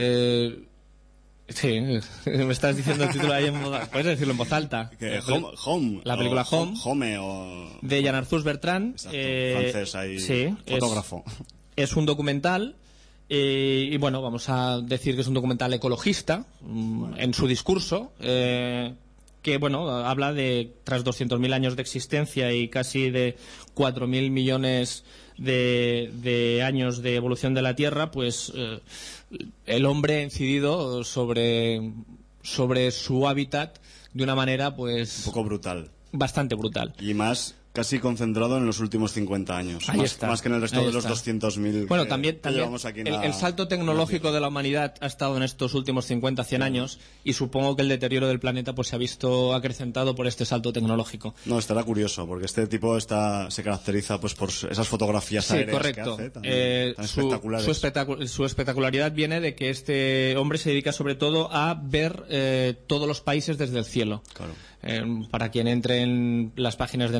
Sí, me estás diciendo el título ahí puedes decirlo en voz alta. Home. La película Home de Jean Arthus Bertrand. Exacto, francés ahí, fotógrafo. Es un documental y vamos a decir que es un documental ecologista en su discurso, que habla de, tras 200.000 años de existencia y casi de 4.000 millones de años de evolución de la Tierra, pues el hombre ha incidido sobre su hábitat de una manera pues un poco brutal, bastante brutal, y más casi concentrado en los últimos 50 años, más que en el resto de los 200.000 también llevamos aquí el salto tecnológico de la humanidad ha estado en estos últimos 50-100 años, y supongo que el deterioro del planeta pues se ha visto acrecentado por este salto tecnológico. No, estará curioso, porque este tipo se caracteriza pues por esas fotografías aéreas correcto. Que hace, tan espectaculares. Su espectacularidad viene de que este hombre se dedica sobre todo a ver todos los países desde el cielo. Claro. Para quien entre en las páginas de National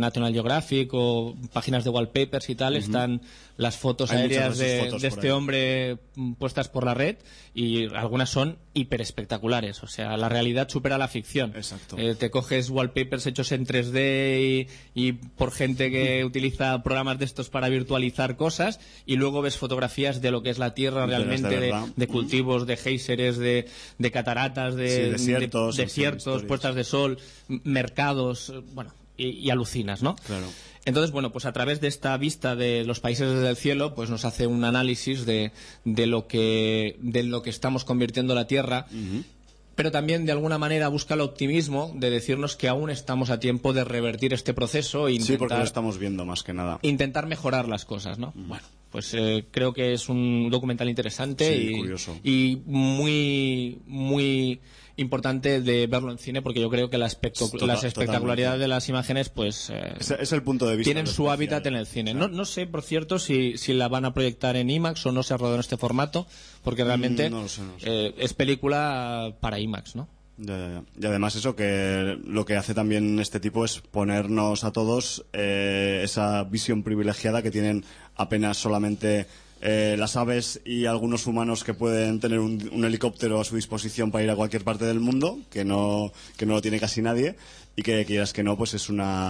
Geographic o páginas de wallpapers y tal, están las fotos Hay aéreas muchas de sus fotos de por este ahí. hombre puestas por la red, y algunas son hiper espectaculares. O sea, la realidad supera la ficción. Exacto. Te coges wallpapers hechos en 3D y por gente que utiliza programas de estos para virtualizar cosas, y luego ves fotografías de lo que es la Tierra De las de realmente, verdad. de cultivos, de géiseres, de cataratas, de Sí, desiertos, en fin, desiertos, historias. puestas de sol, mercados, bueno, y alucinas, ¿no? Claro. Entonces, bueno, pues a través de esta vista de los países desde el cielo, pues nos hace un análisis de lo que estamos convirtiendo la Tierra, pero también de alguna manera busca el optimismo de decirnos que aún estamos a tiempo de revertir este proceso e Sí, porque lo intentar, estamos viendo más que nada. intentar mejorar las cosas, ¿no? Bueno, pues creo que es un documental interesante Sí, curioso. y muy, muy importante de verlo en cine, porque yo creo que la espectacularidad Totalmente. de las imágenes, pues Es el punto de vista. tienen lo su especial. hábitat en el cine. No sé, por cierto, si la van a proyectar en IMAX o no se ha rodado en este formato, porque realmente No lo sé. es película para IMAX, ¿no? Ya. Y además eso, que lo que hace también este tipo es ponernos a todos esa visión privilegiada que tienen apenas solamente las aves y algunos humanos que pueden tener un helicóptero a su disposición para ir a cualquier parte del mundo, que no lo tiene casi nadie, y que quieras que no, pues es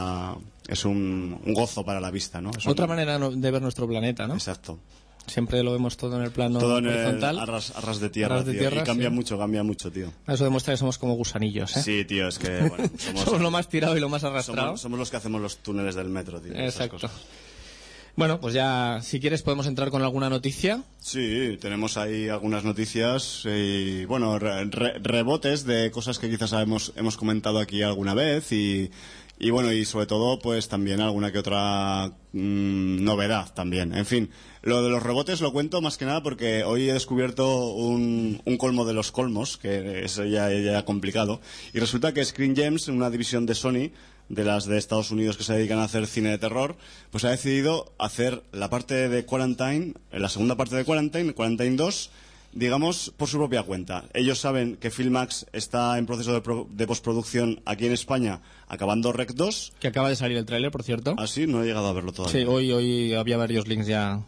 un gozo para la vista, ¿no? Otra manera de ver nuestro planeta, ¿no? Exacto. Siempre lo vemos todo en el plano Todo en horizontal. a ras de tierra, A ras de tío. tierra, Y cambia sí. mucho, tío. Eso demuestra que somos como gusanillos, ¿eh? Sí, tío, es que bueno, Somos lo más tirado y lo más arrastrado. somos los que hacemos los túneles del metro, tío. esas Exacto. cosas. Bueno, pues ya, si quieres, podemos entrar con alguna noticia. Sí, tenemos ahí algunas noticias y, bueno, rebotes de cosas que quizás hemos comentado aquí alguna vez y bueno, y sobre todo, pues también alguna que otra novedad también. En fin, lo de los rebotes lo cuento más que nada porque hoy he descubierto un colmo de los colmos, que es ya complicado, y resulta que Screen Gems, una división de Sony, de las de Estados Unidos que se dedican a hacer cine de terror, pues ha decidido hacer la parte de Quarantine, la segunda parte de Quarantine 2, digamos, por su propia cuenta. Ellos saben que Filmax está en proceso de postproducción aquí en España, acabando Rec 2. Que acaba de salir el tráiler, por cierto. Así no he llegado a verlo todavía. Sí, hoy había varios links ya.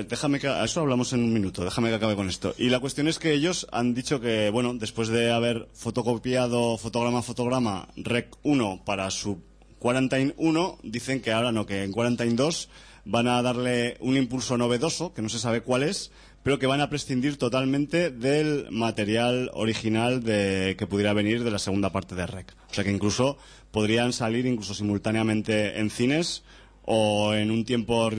A eso hablamos en un minuto, déjame que acabe con esto. Y la cuestión es que ellos han dicho que, bueno, después de haber fotocopiado fotograma a fotograma Rec 1 para su Quarantine 1, dicen que ahora no, que en Quarantine 2 van a darle un impulso novedoso, que no se sabe cuál es, pero que van a prescindir totalmente del material original que pudiera venir de la segunda parte de Rec. O sea que incluso podrían salir incluso simultáneamente en cines o en un tiempo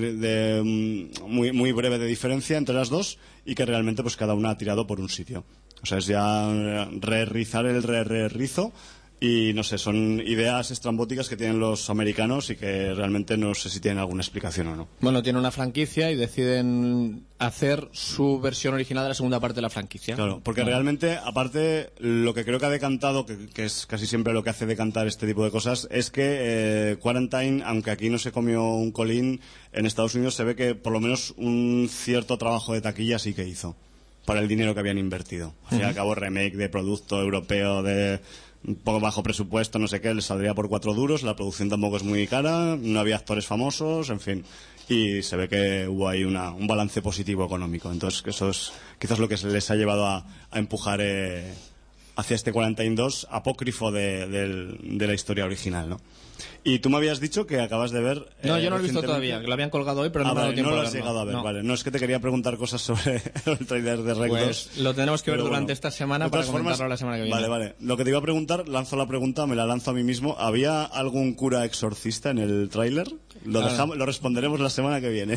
muy, muy breve de diferencia entre las dos, y que realmente pues cada una ha tirado por un sitio. O sea, es ya re-rizar el re-rizo. Y no sé, son ideas estrambóticas que tienen los americanos y que realmente no sé si tienen alguna explicación o no. Bueno, tienen una franquicia y deciden hacer su versión original de la segunda parte de la franquicia. Claro, porque realmente, aparte, lo que creo que ha decantado, que es casi siempre lo que hace decantar este tipo de cosas, es que Quarantine, aunque aquí no se comió un colín, en Estados Unidos se ve que por lo menos un cierto trabajo de taquilla sí que hizo, para el dinero que habían invertido. Al fin y al cabo, remake de producto europeo de un poco bajo presupuesto, no sé qué, les saldría por 4 duros, la producción tampoco es muy cara, no había actores famosos, en fin, y se ve que hubo ahí un balance positivo económico. Entonces eso es quizás lo que se les ha llevado a empujar hacia este 42 apócrifo de la historia original, ¿no? Y tú me habías dicho que acabas de ver... No, yo no lo he visto recientemente... todavía, que lo habían colgado hoy, pero no me ha dado vale, tiempo no lo de has verlo. llegado a ver, No. vale. No, es que te quería preguntar cosas sobre el trailer de Rec 2. Pues lo tenemos que ver Pero durante bueno, esta semana de para todas formas, comentarlo la semana que viene. Vale. Lo que te iba a preguntar, lanzo la pregunta, me la lanzo a mí mismo. ¿Había algún cura exorcista en el tráiler? Lo responderemos la semana que viene.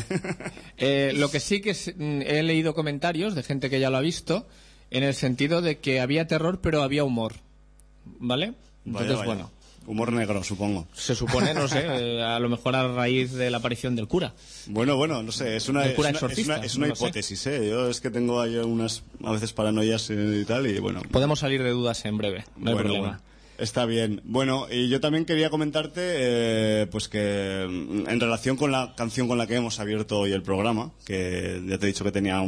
Lo que sí que he leído comentarios de gente que ya lo ha visto, en el sentido de que había terror, pero había humor. ¿Vale? Entonces, Vaya. bueno, Humor negro, supongo. se supone, no sé, a lo mejor a raíz de la aparición del cura. Bueno, no sé, es una El cura exorcista, es una no lo sé. hipótesis, ¿eh? Yo es que tengo ahí unas, a veces, paranoias y tal, y bueno... Podemos salir de dudas en breve, no hay problema. Bueno. Está bien. Bueno, y yo también quería comentarte pues que en relación con la canción con la que hemos abierto hoy el programa, que ya te he dicho que tenía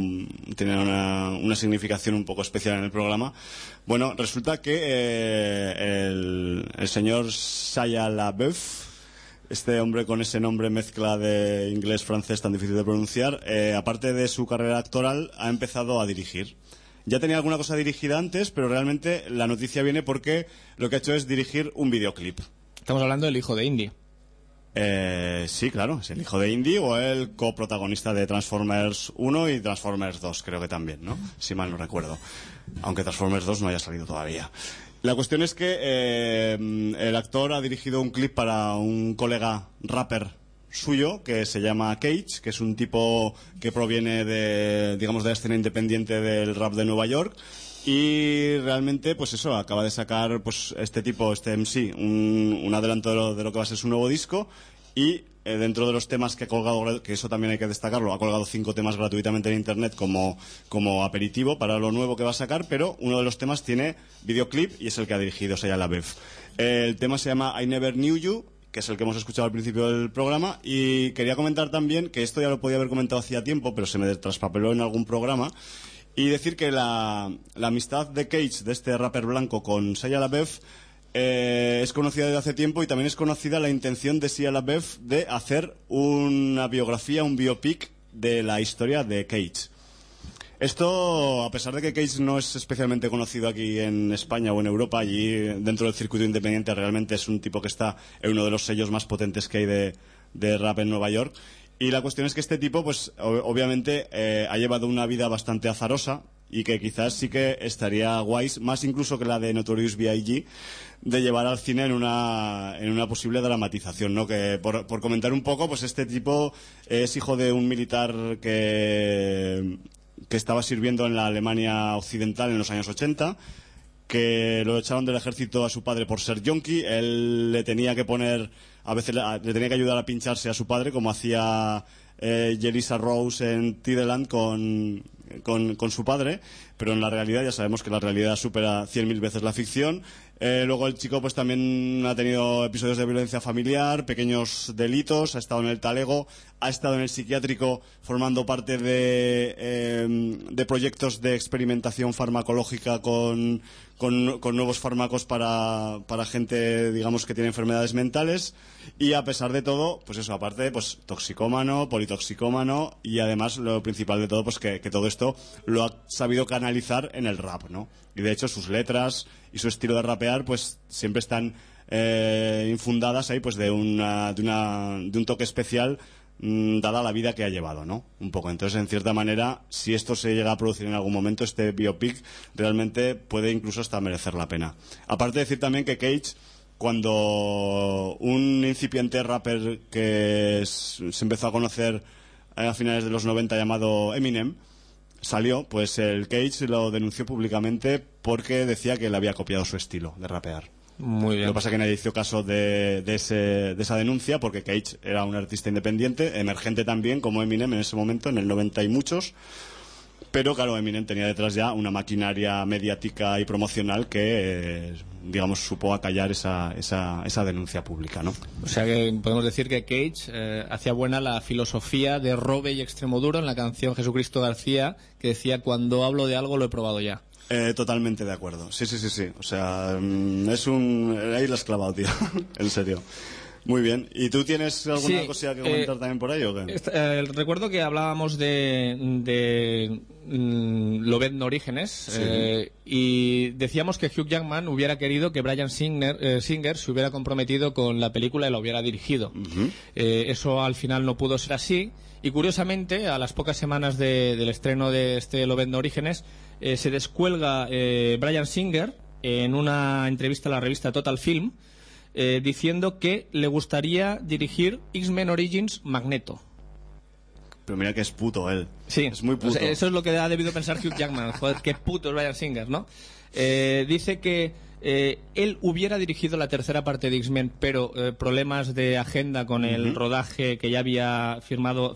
una significación un poco especial en el programa, bueno, resulta que el señor Shia LaBeouf Este hombre con ese nombre mezcla de inglés-francés tan difícil de pronunciar, aparte de su carrera actoral, ha empezado a dirigir. Ya tenía alguna cosa dirigida antes, pero realmente la noticia viene porque lo que ha hecho es dirigir un videoclip. Estamos hablando del hijo de Indy. Sí, claro, es el hijo de Indy o el coprotagonista de Transformers 1 y Transformers 2, creo que también, ¿no? Si mal no recuerdo. Aunque Transformers 2 no haya salido todavía. La cuestión es que el actor ha dirigido un clip para un colega rapper suyo que se llama Cage, que es un tipo que proviene de, digamos, de la escena independiente del rap de Nueva York. Y realmente, pues eso, acaba de sacar pues este tipo, este MC, un adelanto de lo que va a ser su nuevo disco. Y dentro de los temas que ha colgado, que eso también hay que destacarlo, ha colgado 5 temas gratuitamente en internet como aperitivo para lo nuevo que va a sacar, pero uno de los temas tiene videoclip y es el que ha dirigido Shia LaBeouf. El tema se llama I Never Knew You, que es el que hemos escuchado al principio del programa, y quería comentar también que esto ya lo podía haber comentado hacía tiempo, pero se me traspapeló en algún programa, y decir que la amistad de Cage, de este rapper blanco, con Shia LaBeouf es conocida desde hace tiempo, y también es conocida la intención de Shia LaBeouf de hacer una biografía, un biopic de la historia de Cage. Esto, a pesar de que Cage no es especialmente conocido aquí en España o en Europa, allí dentro del circuito independiente realmente es un tipo que está en uno de los sellos más potentes que hay de rap en Nueva York. Y la cuestión es que este tipo, pues obviamente ha llevado una vida bastante azarosa y que quizás sí que estaría guays, más incluso que la de Notorious B.I.G., de llevar al cine en una posible dramatización, ¿no? Que por comentar un poco, pues este tipo es hijo de un militar que estaba sirviendo en la Alemania occidental en los años 80, que lo echaron del ejército a su padre por ser yonki. Él le tenía que poner, a veces le tenía que ayudar a pincharse a su padre, como hacía Jelisa Rose en Tideland con su padre, pero en la realidad ya sabemos que la realidad supera 100.000 veces la ficción. Luego el chico pues también ha tenido episodios de violencia familiar, pequeños delitos, ha estado en el talego, ha estado en el psiquiátrico formando parte de proyectos de experimentación farmacológica con nuevos fármacos para gente, digamos, que tiene enfermedades mentales. Y a pesar de todo, pues eso, aparte, pues toxicómano, politoxicómano, y además lo principal de todo, pues que todo esto lo ha sabido canalizar en el rap, ¿no? Y de hecho sus letras y su estilo de rapear pues siempre están infundadas ahí pues de un toque especial, dada la vida que ha llevado, ¿no? Un poco. Entonces, en cierta manera, si esto se llega a producir en algún momento, este biopic realmente puede incluso hasta merecer la pena. Aparte de decir también que Cage, cuando un incipiente rapper que se empezó a conocer a finales de los 90 llamado Eminem salió, pues el Cage lo denunció públicamente porque decía que le había copiado su estilo de rapear. Muy bien. Lo que pasa es que nadie hizo caso de esa denuncia, porque Cage era un artista independiente, emergente también, como Eminem en ese momento, en el 90 y muchos. Pero claro, Eminem tenía detrás ya una maquinaria mediática y promocional que, digamos, supo acallar esa denuncia pública, ¿no? O sea que podemos decir que Cage hacía buena la filosofía de Robe y Extremoduro en la canción Jesucristo García, que decía: cuando hablo de algo lo he probado ya. Totalmente de acuerdo. Sí. O sea, ahí lo has clavado, tío. En serio. Muy bien. ¿Y tú tienes alguna cosilla que comentar también por ahí o qué? Recuerdo que hablábamos de Lobezno Orígenes, Sí. y decíamos que Hugh Jackman hubiera querido que Bryan Singer se hubiera comprometido con la película y la hubiera dirigido. Uh-huh. Eso al final no pudo ser así, y curiosamente, a las pocas semanas del estreno de este Lobezno Orígenes, se descuelga Bryan Singer en una entrevista a la revista Total Film, diciendo que le gustaría dirigir X-Men Origins Magneto. Pero mira que es puto él. Sí, es muy puto. O sea, eso es lo que ha debido pensar Hugh Jackman. Joder, qué puto es Bryan Singer, ¿no? Dice que él hubiera dirigido la tercera parte de X-Men, pero problemas de agenda con el rodaje que ya había firmado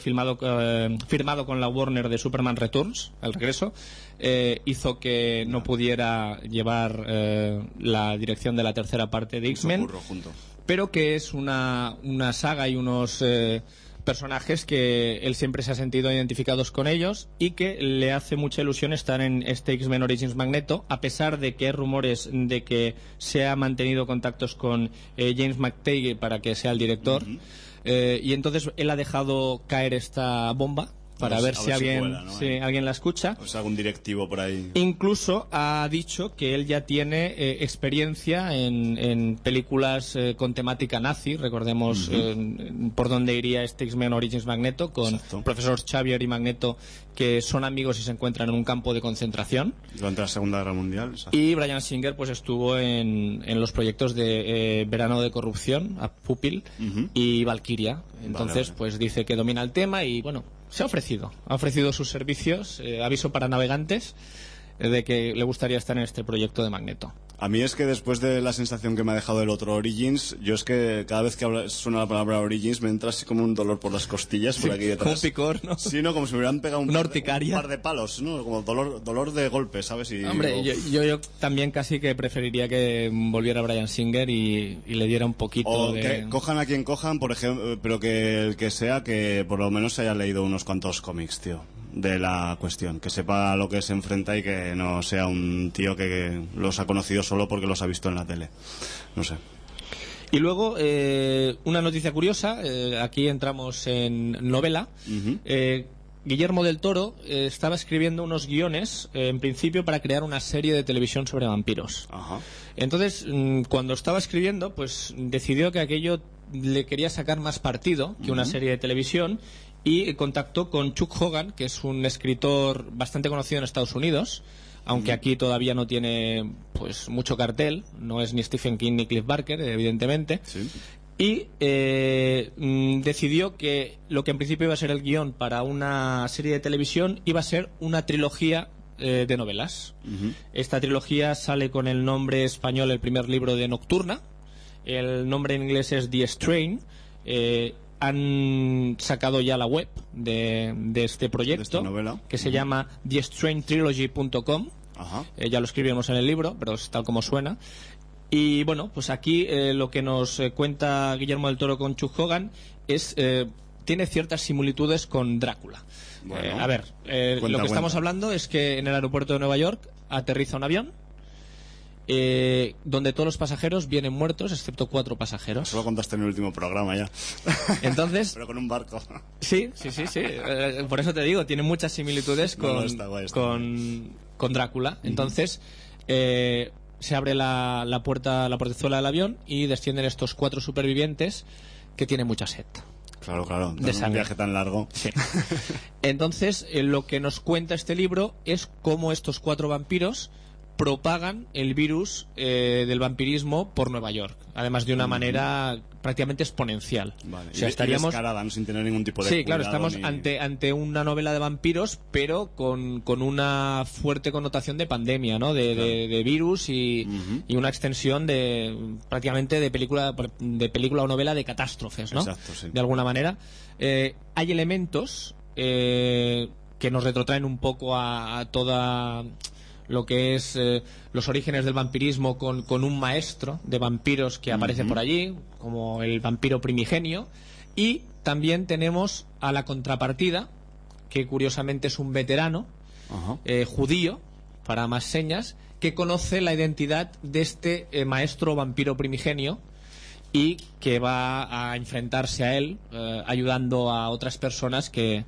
con la Warner de Superman Returns, el regreso, hizo que no pudiera llevar la dirección de la tercera parte de X-Men, pero que es una saga y unos personajes que él siempre se ha sentido identificados con ellos y que le hace mucha ilusión estar en este X-Men Origins Magneto, a pesar de que hay rumores de que se ha mantenido contactos con James McTagg para que sea el director. Y entonces él ha dejado caer esta bomba para ver si alguien, cuela, ¿no? Si alguien la escucha. O sea, algún directivo por ahí. Incluso ha dicho que él ya tiene experiencia en películas con temática nazi. Recordemos por dónde iría este X-Men Origins Magneto, con Profesor Xavier y Magneto, que son amigos y se encuentran en un campo de concentración. Durante la Segunda Guerra Mundial. Exacto. Y Bryan Singer pues estuvo en los proyectos de Verano de Corrupción, a Pupil y Valkyria. Entonces, pues dice que domina el tema y, bueno, se ha ofrecido sus servicios, aviso para navegantes, de que le gustaría estar en este proyecto de Magneto. A mí es que después de la sensación que me ha dejado el otro Origins, yo es que cada vez que suena la palabra Origins me entra así como un dolor por las costillas, por aquí detrás. Como un picor, ¿no? Sí, ¿no? Como si me hubieran pegado un urticaria. Par de palos, ¿no? Como dolor de golpe, ¿sabes? Y, hombre, yo también casi que preferiría que volviera Bryan Singer y le diera un poquito o de... que cojan a quien cojan, por ejemplo, pero que el que sea, que por lo menos se haya leído unos cuantos cómics, tío, de la cuestión, que sepa a lo que se enfrenta y que no sea un tío que los ha conocido solo porque los ha visto en la tele. No sé. Y luego, una noticia curiosa, aquí entramos en novela. Guillermo del Toro estaba escribiendo unos guiones, en principio, para crear una serie de televisión sobre vampiros. Ajá. Entonces, cuando estaba escribiendo, pues decidió que aquello le quería sacar más partido que una serie de televisión, y contactó con Chuck Hogan, que es un escritor bastante conocido en Estados Unidos, aunque aquí todavía no tiene pues mucho cartel, no es ni Stephen King ni Cliff Barker, evidentemente. Sí. Y decidió que lo que en principio iba a ser el guión para una serie de televisión iba a ser una trilogía de novelas. Esta trilogía sale con el nombre español, el primer libro de Nocturna, el nombre en inglés es The Strain. Han sacado ya la web de este proyecto, que se llama thestraintrilogy.com. Ya lo escribimos en el libro, pero es tal como suena. Y bueno, pues aquí lo que nos cuenta Guillermo del Toro con Chuck Hogan es tiene ciertas similitudes con Drácula. Bueno, a ver, lo que estamos hablando es que en el aeropuerto de Nueva York aterriza un avión donde todos los pasajeros vienen muertos, excepto 4 pasajeros. Eso lo contaste en el último programa ya. Entonces, pero con un barco. Sí. Por eso te digo, tiene muchas similitudes con Drácula. Entonces, se abre la portezuela del avión y descienden estos 4 supervivientes que tienen mucha sed. Claro, de un viaje tan largo. Sí. Entonces, lo que nos cuenta este libro es cómo estos 4 vampiros propagan el virus del vampirismo por Nueva York, además de una manera prácticamente exponencial. Vale. O sea, estaríamos descarada, ¿no? Sin tener ningún tipo de sí, claro, cuidado, estamos ante una novela de vampiros, pero con una fuerte connotación de pandemia, ¿no? De virus y una extensión prácticamente de película o novela de catástrofes, ¿no? Exacto, sí. De alguna manera. Hay elementos que nos retrotraen un poco a toda lo que es los orígenes del vampirismo con un maestro de vampiros que aparece por allí, como el vampiro primigenio, y también tenemos a la contrapartida, que curiosamente es un veterano judío, para más señas, que conoce la identidad de este maestro vampiro primigenio y que va a enfrentarse a él, ayudando a otras personas que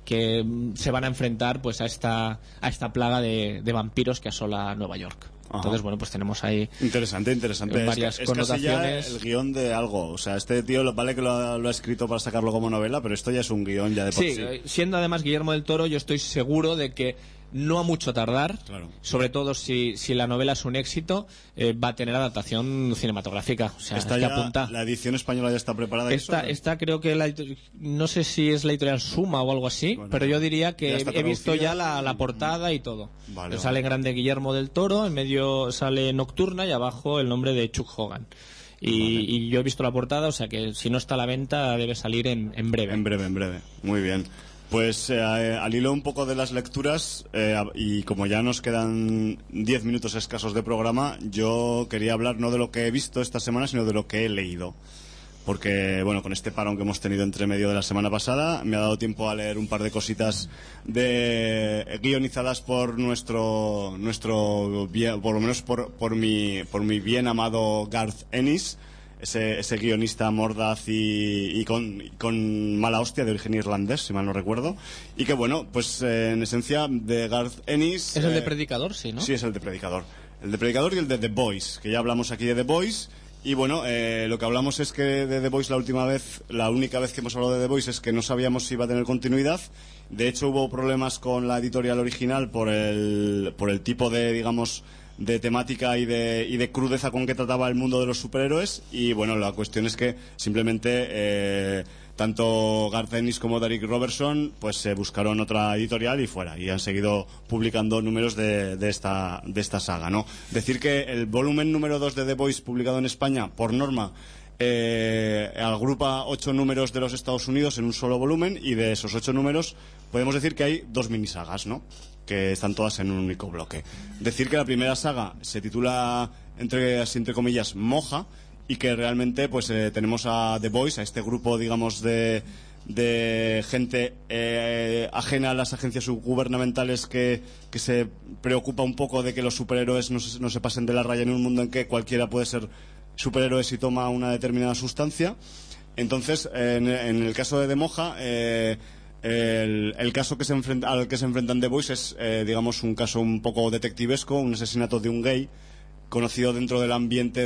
se van a enfrentar pues a esta plaga de vampiros que asola Nueva York. Entonces, bueno, pues tenemos ahí interesante varias connotaciones. Es el guión de algo, o sea, este tío vale que lo ha escrito para sacarlo como novela, pero esto ya es un guión ya de por sí. Siendo además Guillermo del Toro, yo estoy seguro de que no a mucho tardar, sobre todo si la novela es un éxito, va a tener adaptación cinematográfica. O sea, la edición española ya está preparada. Esta creo que no sé si es la editorial Suma o algo así, pero yo diría que he visto ya la portada y todo. Sale en grande Guillermo del Toro, en medio sale Nocturna y abajo el nombre de Chuck Hogan. Y yo he visto la portada, o sea que si no está a la venta debe salir en breve. En breve. Muy bien. Pues al hilo un poco de las lecturas, y como ya nos quedan 10 minutos escasos de programa, yo quería hablar no de lo que he visto esta semana, sino de lo que he leído. porque bueno, con este parón que hemos tenido entre medio de la semana pasada me ha dado tiempo a leer un par de cositas guionizadas por nuestro por lo menos por mi bien amado Garth Ennis, ese guionista mordaz y con mala hostia, de origen irlandés, si mal no recuerdo, y que bueno, pues en esencia de Garth Ennis... Es el de Predicador, sí, ¿no? Sí, es el de Predicador. El de Predicador y el de The Boys, que ya hablamos aquí de The Boys. Y bueno, lo que hablamos es que de The Boys la única vez que hemos hablado de The Boys es que no sabíamos si iba a tener continuidad. De hecho, hubo problemas con la editorial original por el tipo de, digamos, de temática y de crudeza con que trataba el mundo de los superhéroes. Y bueno, la cuestión es que simplemente tanto Garth Ennis como Derek Robertson pues se buscaron otra editorial y fuera, y han seguido publicando números de esta saga, ¿no? Decir que el volumen número 2 de The Boys, publicado en España por norma, agrupa 8 números de los Estados Unidos en un solo volumen, y de esos 8 números podemos decir que hay 2 minisagas, ¿no?, que están todas en un único bloque. Decir que la primera saga se titula, entre comillas, Moja, y que realmente pues tenemos a The Boys, a este grupo, digamos, de gente ajena a las agencias gubernamentales que se preocupa un poco de que los superhéroes no se pasen de la raya en un mundo en que cualquiera puede ser superhéroe si toma una determinada sustancia. Entonces, en el caso de The Moja, el caso al que se enfrentan The Boys es, digamos, un caso un poco detectivesco, un asesinato de un gay conocido dentro del ambiente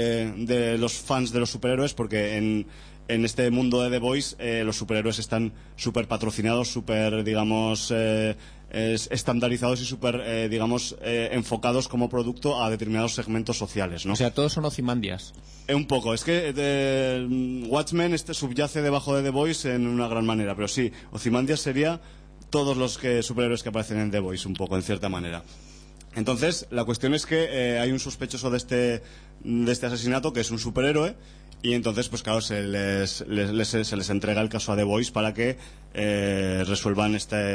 de los fans de los superhéroes, porque en este mundo de The Boys los superhéroes están súper patrocinados, súper, digamos, estandarizados y súper, digamos, enfocados como producto a determinados segmentos sociales, ¿no? O sea, todos son Ozymandias. Un poco, es que Watchmen subyace debajo de The Boys en una gran manera, pero sí, Ozymandias sería todos los superhéroes que aparecen en The Boys, un poco, en cierta manera. Entonces, la cuestión es que hay un sospechoso de este asesinato que es un superhéroe, y entonces, pues claro, se les entrega el caso a The Boys para que resuelvan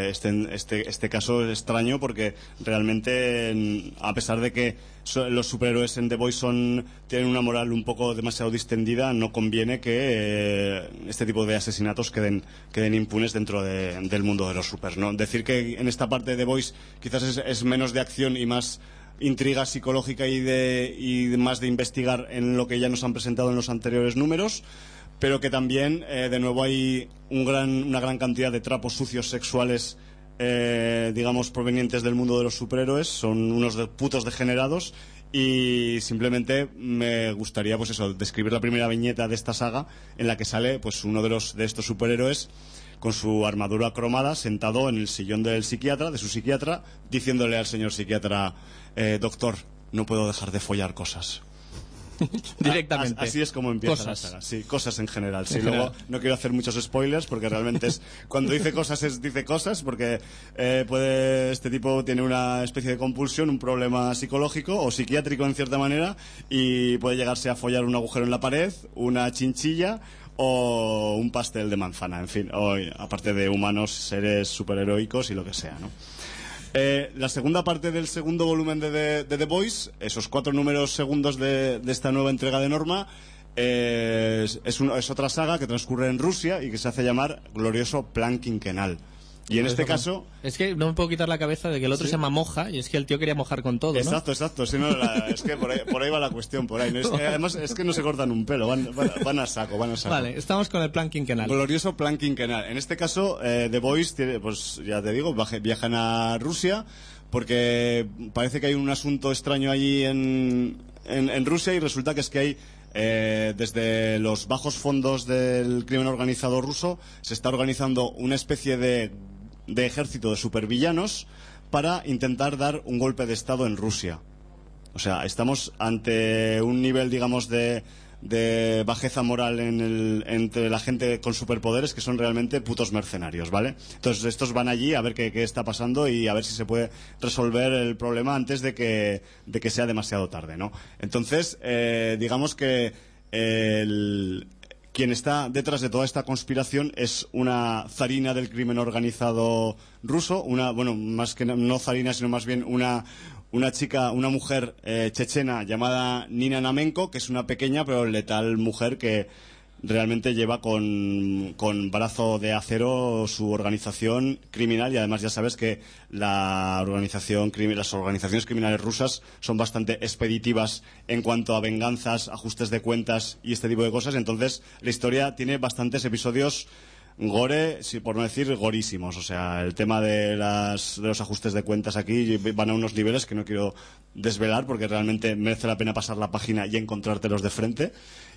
este caso extraño, porque realmente, a pesar de que los superhéroes en The Boys tienen una moral un poco demasiado distendida, no conviene que este tipo de asesinatos queden impunes dentro del mundo de los supers, ¿no? Decir que en esta parte de The Boys quizás es menos de acción y más intriga psicológica y más de investigar en lo que ya nos han presentado en los anteriores números, pero que también de nuevo hay una gran cantidad de trapos sucios sexuales, digamos, provenientes del mundo de los superhéroes. Son unos putos degenerados, y simplemente me gustaría, pues eso, describir la primera viñeta de esta saga, en la que sale pues uno de estos superhéroes con su armadura cromada, sentado en el sillón de su psiquiatra, diciéndole al señor psiquiatra: doctor, no puedo dejar de follar cosas. Directamente. Así es como empieza la saga. Sí, cosas en general. Sí, luego no quiero hacer muchos spoilers, porque realmente cuando dice cosas, dice cosas, porque este tipo tiene una especie de compulsión, un problema psicológico o psiquiátrico en cierta manera, y puede llegarse a follar un agujero en la pared, una chinchilla o un pastel de manzana, en fin, aparte de humanos, seres superheroicos y lo que sea, ¿no? La segunda parte del segundo volumen de The Boys, esos 4 números segundos de esta nueva entrega de Norma, es otra saga que transcurre en Rusia y que se hace llamar Glorioso Plan Quinquenal. Y en este caso... Es que no me puedo quitar la cabeza de que el otro se llama Moja, y es que el tío quería mojar con todo, ¿no? Exacto. Sí, no, es que por ahí va la cuestión, por ahí. No, además, es que no se cortan un pelo, van a saco. Vale, estamos con el Plan Quinquenal. Glorioso Plan Quinquenal. En este caso, The Boys, pues ya te digo, viajan a Rusia, porque parece que hay un asunto extraño allí en Rusia, y resulta que es que hay... desde los bajos fondos del crimen organizado ruso se está organizando una especie de ejército de supervillanos para intentar dar un golpe de estado en Rusia. O sea, estamos ante un nivel, digamos, de bajeza moral entre la gente con superpoderes, que son realmente putos mercenarios, ¿vale? Entonces estos van allí a ver qué está pasando y a ver si se puede resolver el problema antes de que sea demasiado tarde, ¿no? Entonces, digamos que quien está detrás de toda esta conspiración es una zarina del crimen organizado ruso, más que no zarina, sino más bien una mujer chechena llamada Nina Namenko, que es una pequeña pero letal mujer que realmente lleva con brazo de acero su organización criminal, y además ya sabes que las organizaciones criminales rusas son bastante expeditivas en cuanto a venganzas, ajustes de cuentas y este tipo de cosas. Entonces la historia tiene bastantes episodios gore, por no decir gorísimos. O sea, el tema de los ajustes de cuentas aquí van a unos niveles que no quiero desvelar porque realmente merece la pena pasar la página y encontrártelos de frente,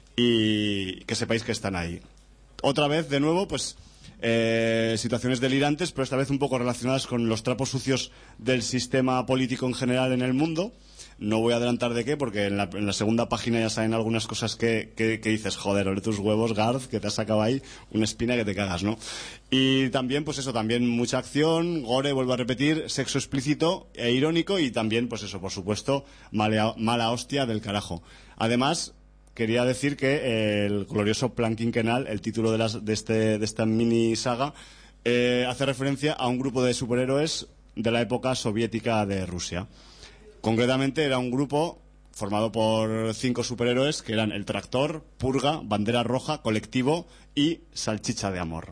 y que sepáis que están ahí. Otra vez, de nuevo, pues situaciones delirantes, pero esta vez un poco relacionadas con los trapos sucios del sistema político en general en el mundo. No voy a adelantar de qué, porque en la segunda página ya salen algunas cosas que dices, joder, ole tus huevos, Garth, que te has sacado ahí una espina que te cagas, ¿no? Y también, pues eso, también mucha acción, gore, vuelvo a repetir, sexo explícito e irónico, y también, pues eso, por supuesto, mala hostia del carajo. Además, quería decir que el glorioso Plan Quinquenal, el título de esta mini saga, hace referencia a un grupo de superhéroes de la época soviética de Rusia. Concretamente era un grupo formado por 5 superhéroes que eran el Tractor, Purga, Bandera Roja, Colectivo y Salchicha de Amor.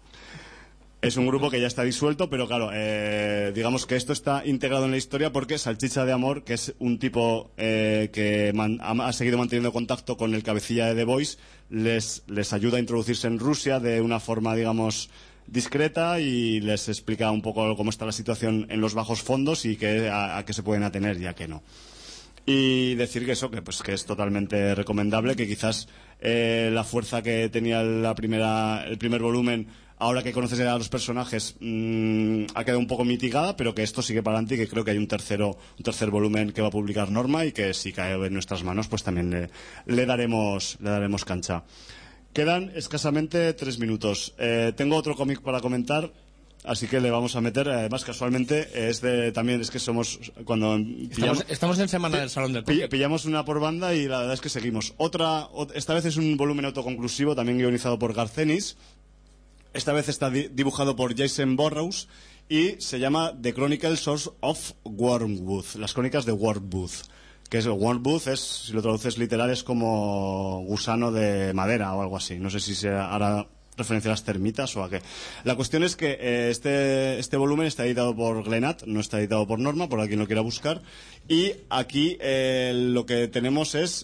Es un grupo que ya está disuelto, pero claro, digamos que esto está integrado en la historia porque Salchicha de Amor, que es un tipo que ha seguido manteniendo contacto con el cabecilla de The Voice, les ayuda a introducirse en Rusia de una forma, digamos, discreta, y les explica un poco cómo está la situación en los bajos fondos y a qué se pueden atener y a qué no. Y decir que eso, que es totalmente recomendable, que quizás la fuerza que tenía el primer volumen, ahora que conoces a los personajes, ha quedado un poco mitigada, pero que esto sigue para adelante, y que creo que hay un tercer volumen que va a publicar Norma, y que si cae en nuestras manos pues también le daremos cancha. Quedan escasamente 3 minutos. Tengo otro cómic para comentar, así que le vamos a meter. Además, casualmente, también es que somos... Estamos en semana del Salón del Cómic. Pillamos una por banda y la verdad es que seguimos. Esta vez es un volumen autoconclusivo, también guionizado por Garth Ennis. Esta vez está dibujado por Jason Burrows y se llama The Chronicles of Wormwood, las crónicas de Wormwood. Que es Wormwood, si lo traduces literal, es como gusano de madera o algo así. No sé si se hará referencia a las termitas o a qué. La cuestión es que este volumen está editado por Glenat, no está editado por Norma, por quien lo quiera buscar. Y aquí lo que tenemos es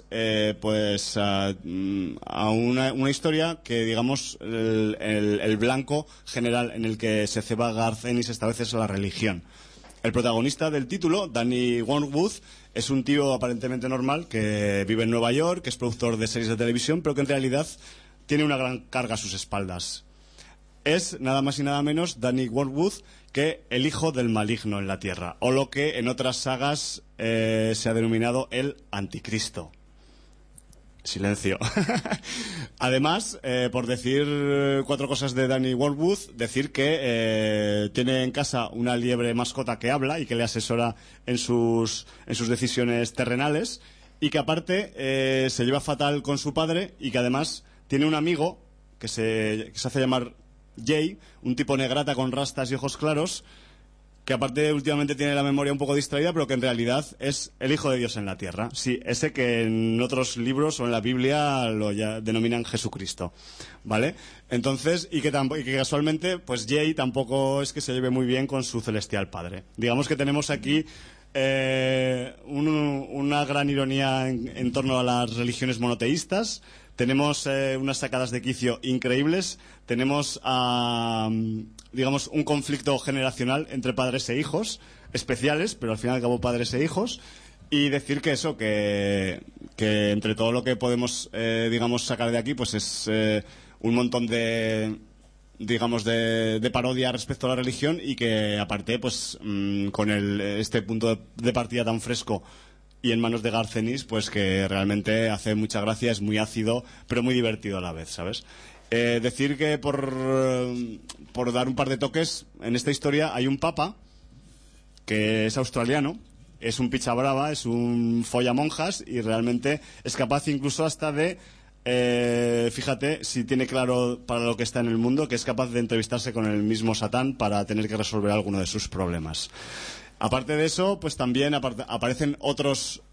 a una historia que, digamos, el blanco general en el que se ceba Garth Ennis esta vez es la religión. El protagonista del título, Danny Wormwood, es un tío aparentemente normal que vive en Nueva York, que es productor de series de televisión, pero que en realidad tiene una gran carga a sus espaldas. Es nada más y nada menos Danny Wormwood que el hijo del maligno en la Tierra, o lo que en otras sagas se ha denominado el Anticristo. Silencio. Además, por decir 4 cosas de Danny Wormwood, decir que tiene en casa una liebre mascota que habla y que le asesora en sus decisiones terrenales, y que aparte se lleva fatal con su padre, y que además tiene un amigo que se hace llamar Jay, un tipo negrata con rastas y ojos claros, que aparte últimamente tiene la memoria un poco distraída, pero que en realidad es el Hijo de Dios en la Tierra. Sí, ese que en otros libros o en la Biblia lo ya denominan Jesucristo, ¿vale? Entonces, y que casualmente, pues Jay tampoco es que se lleve muy bien con su celestial padre. Digamos que tenemos aquí una gran ironía en torno a las religiones monoteístas. Tenemos unas sacadas de quicio increíbles. Tenemos, digamos, un conflicto generacional entre padres e hijos, especiales, pero al fin y al cabo padres e hijos. Y decir que eso, que entre todo lo que podemos, digamos, sacar de aquí, pues es un montón de parodia respecto a la religión, y que aparte, pues con este punto de partida tan fresco y en manos de Garth Ennis, pues que realmente hace mucha gracia, es muy ácido, pero muy divertido a la vez, ¿sabes? Decir que por dar un par de toques, en esta historia hay un papa que es australiano, es un picha brava, es un follamonjas, y realmente es capaz incluso hasta de, fíjate, si tiene claro para lo que está en el mundo, que es capaz de entrevistarse con el mismo Satán para tener que resolver alguno de sus problemas. Aparte de eso, pues también aparecen otros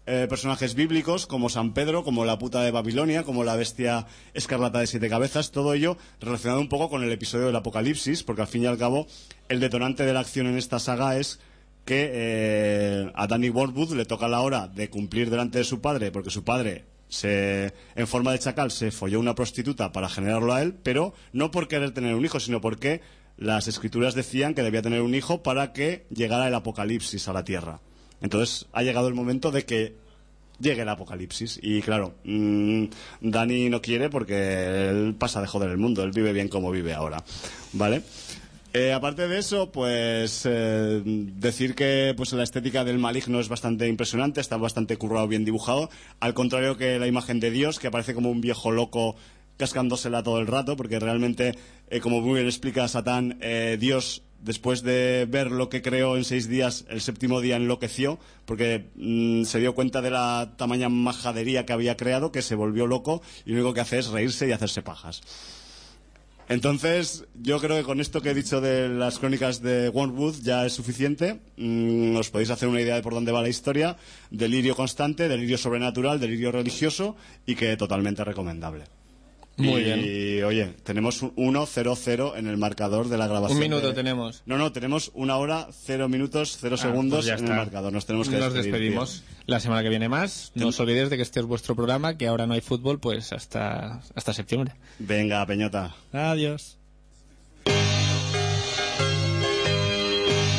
personajes bíblicos como San Pedro, como la puta de Babilonia, como la bestia escarlata de 7 cabezas, todo ello relacionado un poco con el episodio del Apocalipsis, porque al fin y al cabo el detonante de la acción en esta saga es que a Danny Wormwood le toca la hora de cumplir delante de su padre, porque su padre en forma de chacal se folló una prostituta para generarlo a él, pero no por querer tener un hijo, sino porque las escrituras decían que debía tener un hijo para que llegara el apocalipsis a la tierra. Entonces ha llegado el momento de que llegue el apocalipsis y claro, Dani no quiere porque él pasa de joder el mundo, él vive bien como vive ahora, ¿vale? Aparte de eso, pues decir que pues la estética del maligno es bastante impresionante, está bastante currado, bien dibujado, al contrario que la imagen de Dios, que aparece como un viejo loco cascándosela todo el rato, porque realmente, como muy bien explica Satán, Dios, después de ver lo que creó en 6 días, el 7º día enloqueció, porque se dio cuenta de la tamaña majadería que había creado, que se volvió loco y lo único que hace es reírse y hacerse pajas. Entonces, yo creo que con esto que he dicho de las crónicas de Wormwood ya es suficiente. Os podéis hacer una idea de por dónde va la historia. Delirio constante, delirio sobrenatural, delirio religioso y que totalmente recomendable. Muy bien. Y oye, tenemos un 1-0-0 en el marcador de la grabación. 1 minuto tenemos. No, tenemos 1 hora, 0 minutos, 0 segundos pues en el marcador. Nos tenemos que despedir. Nos despedimos. Tío. La semana que viene más. No os olvidéis de que este es vuestro programa, que ahora no hay fútbol, pues hasta septiembre. Venga, Peñota. Adiós.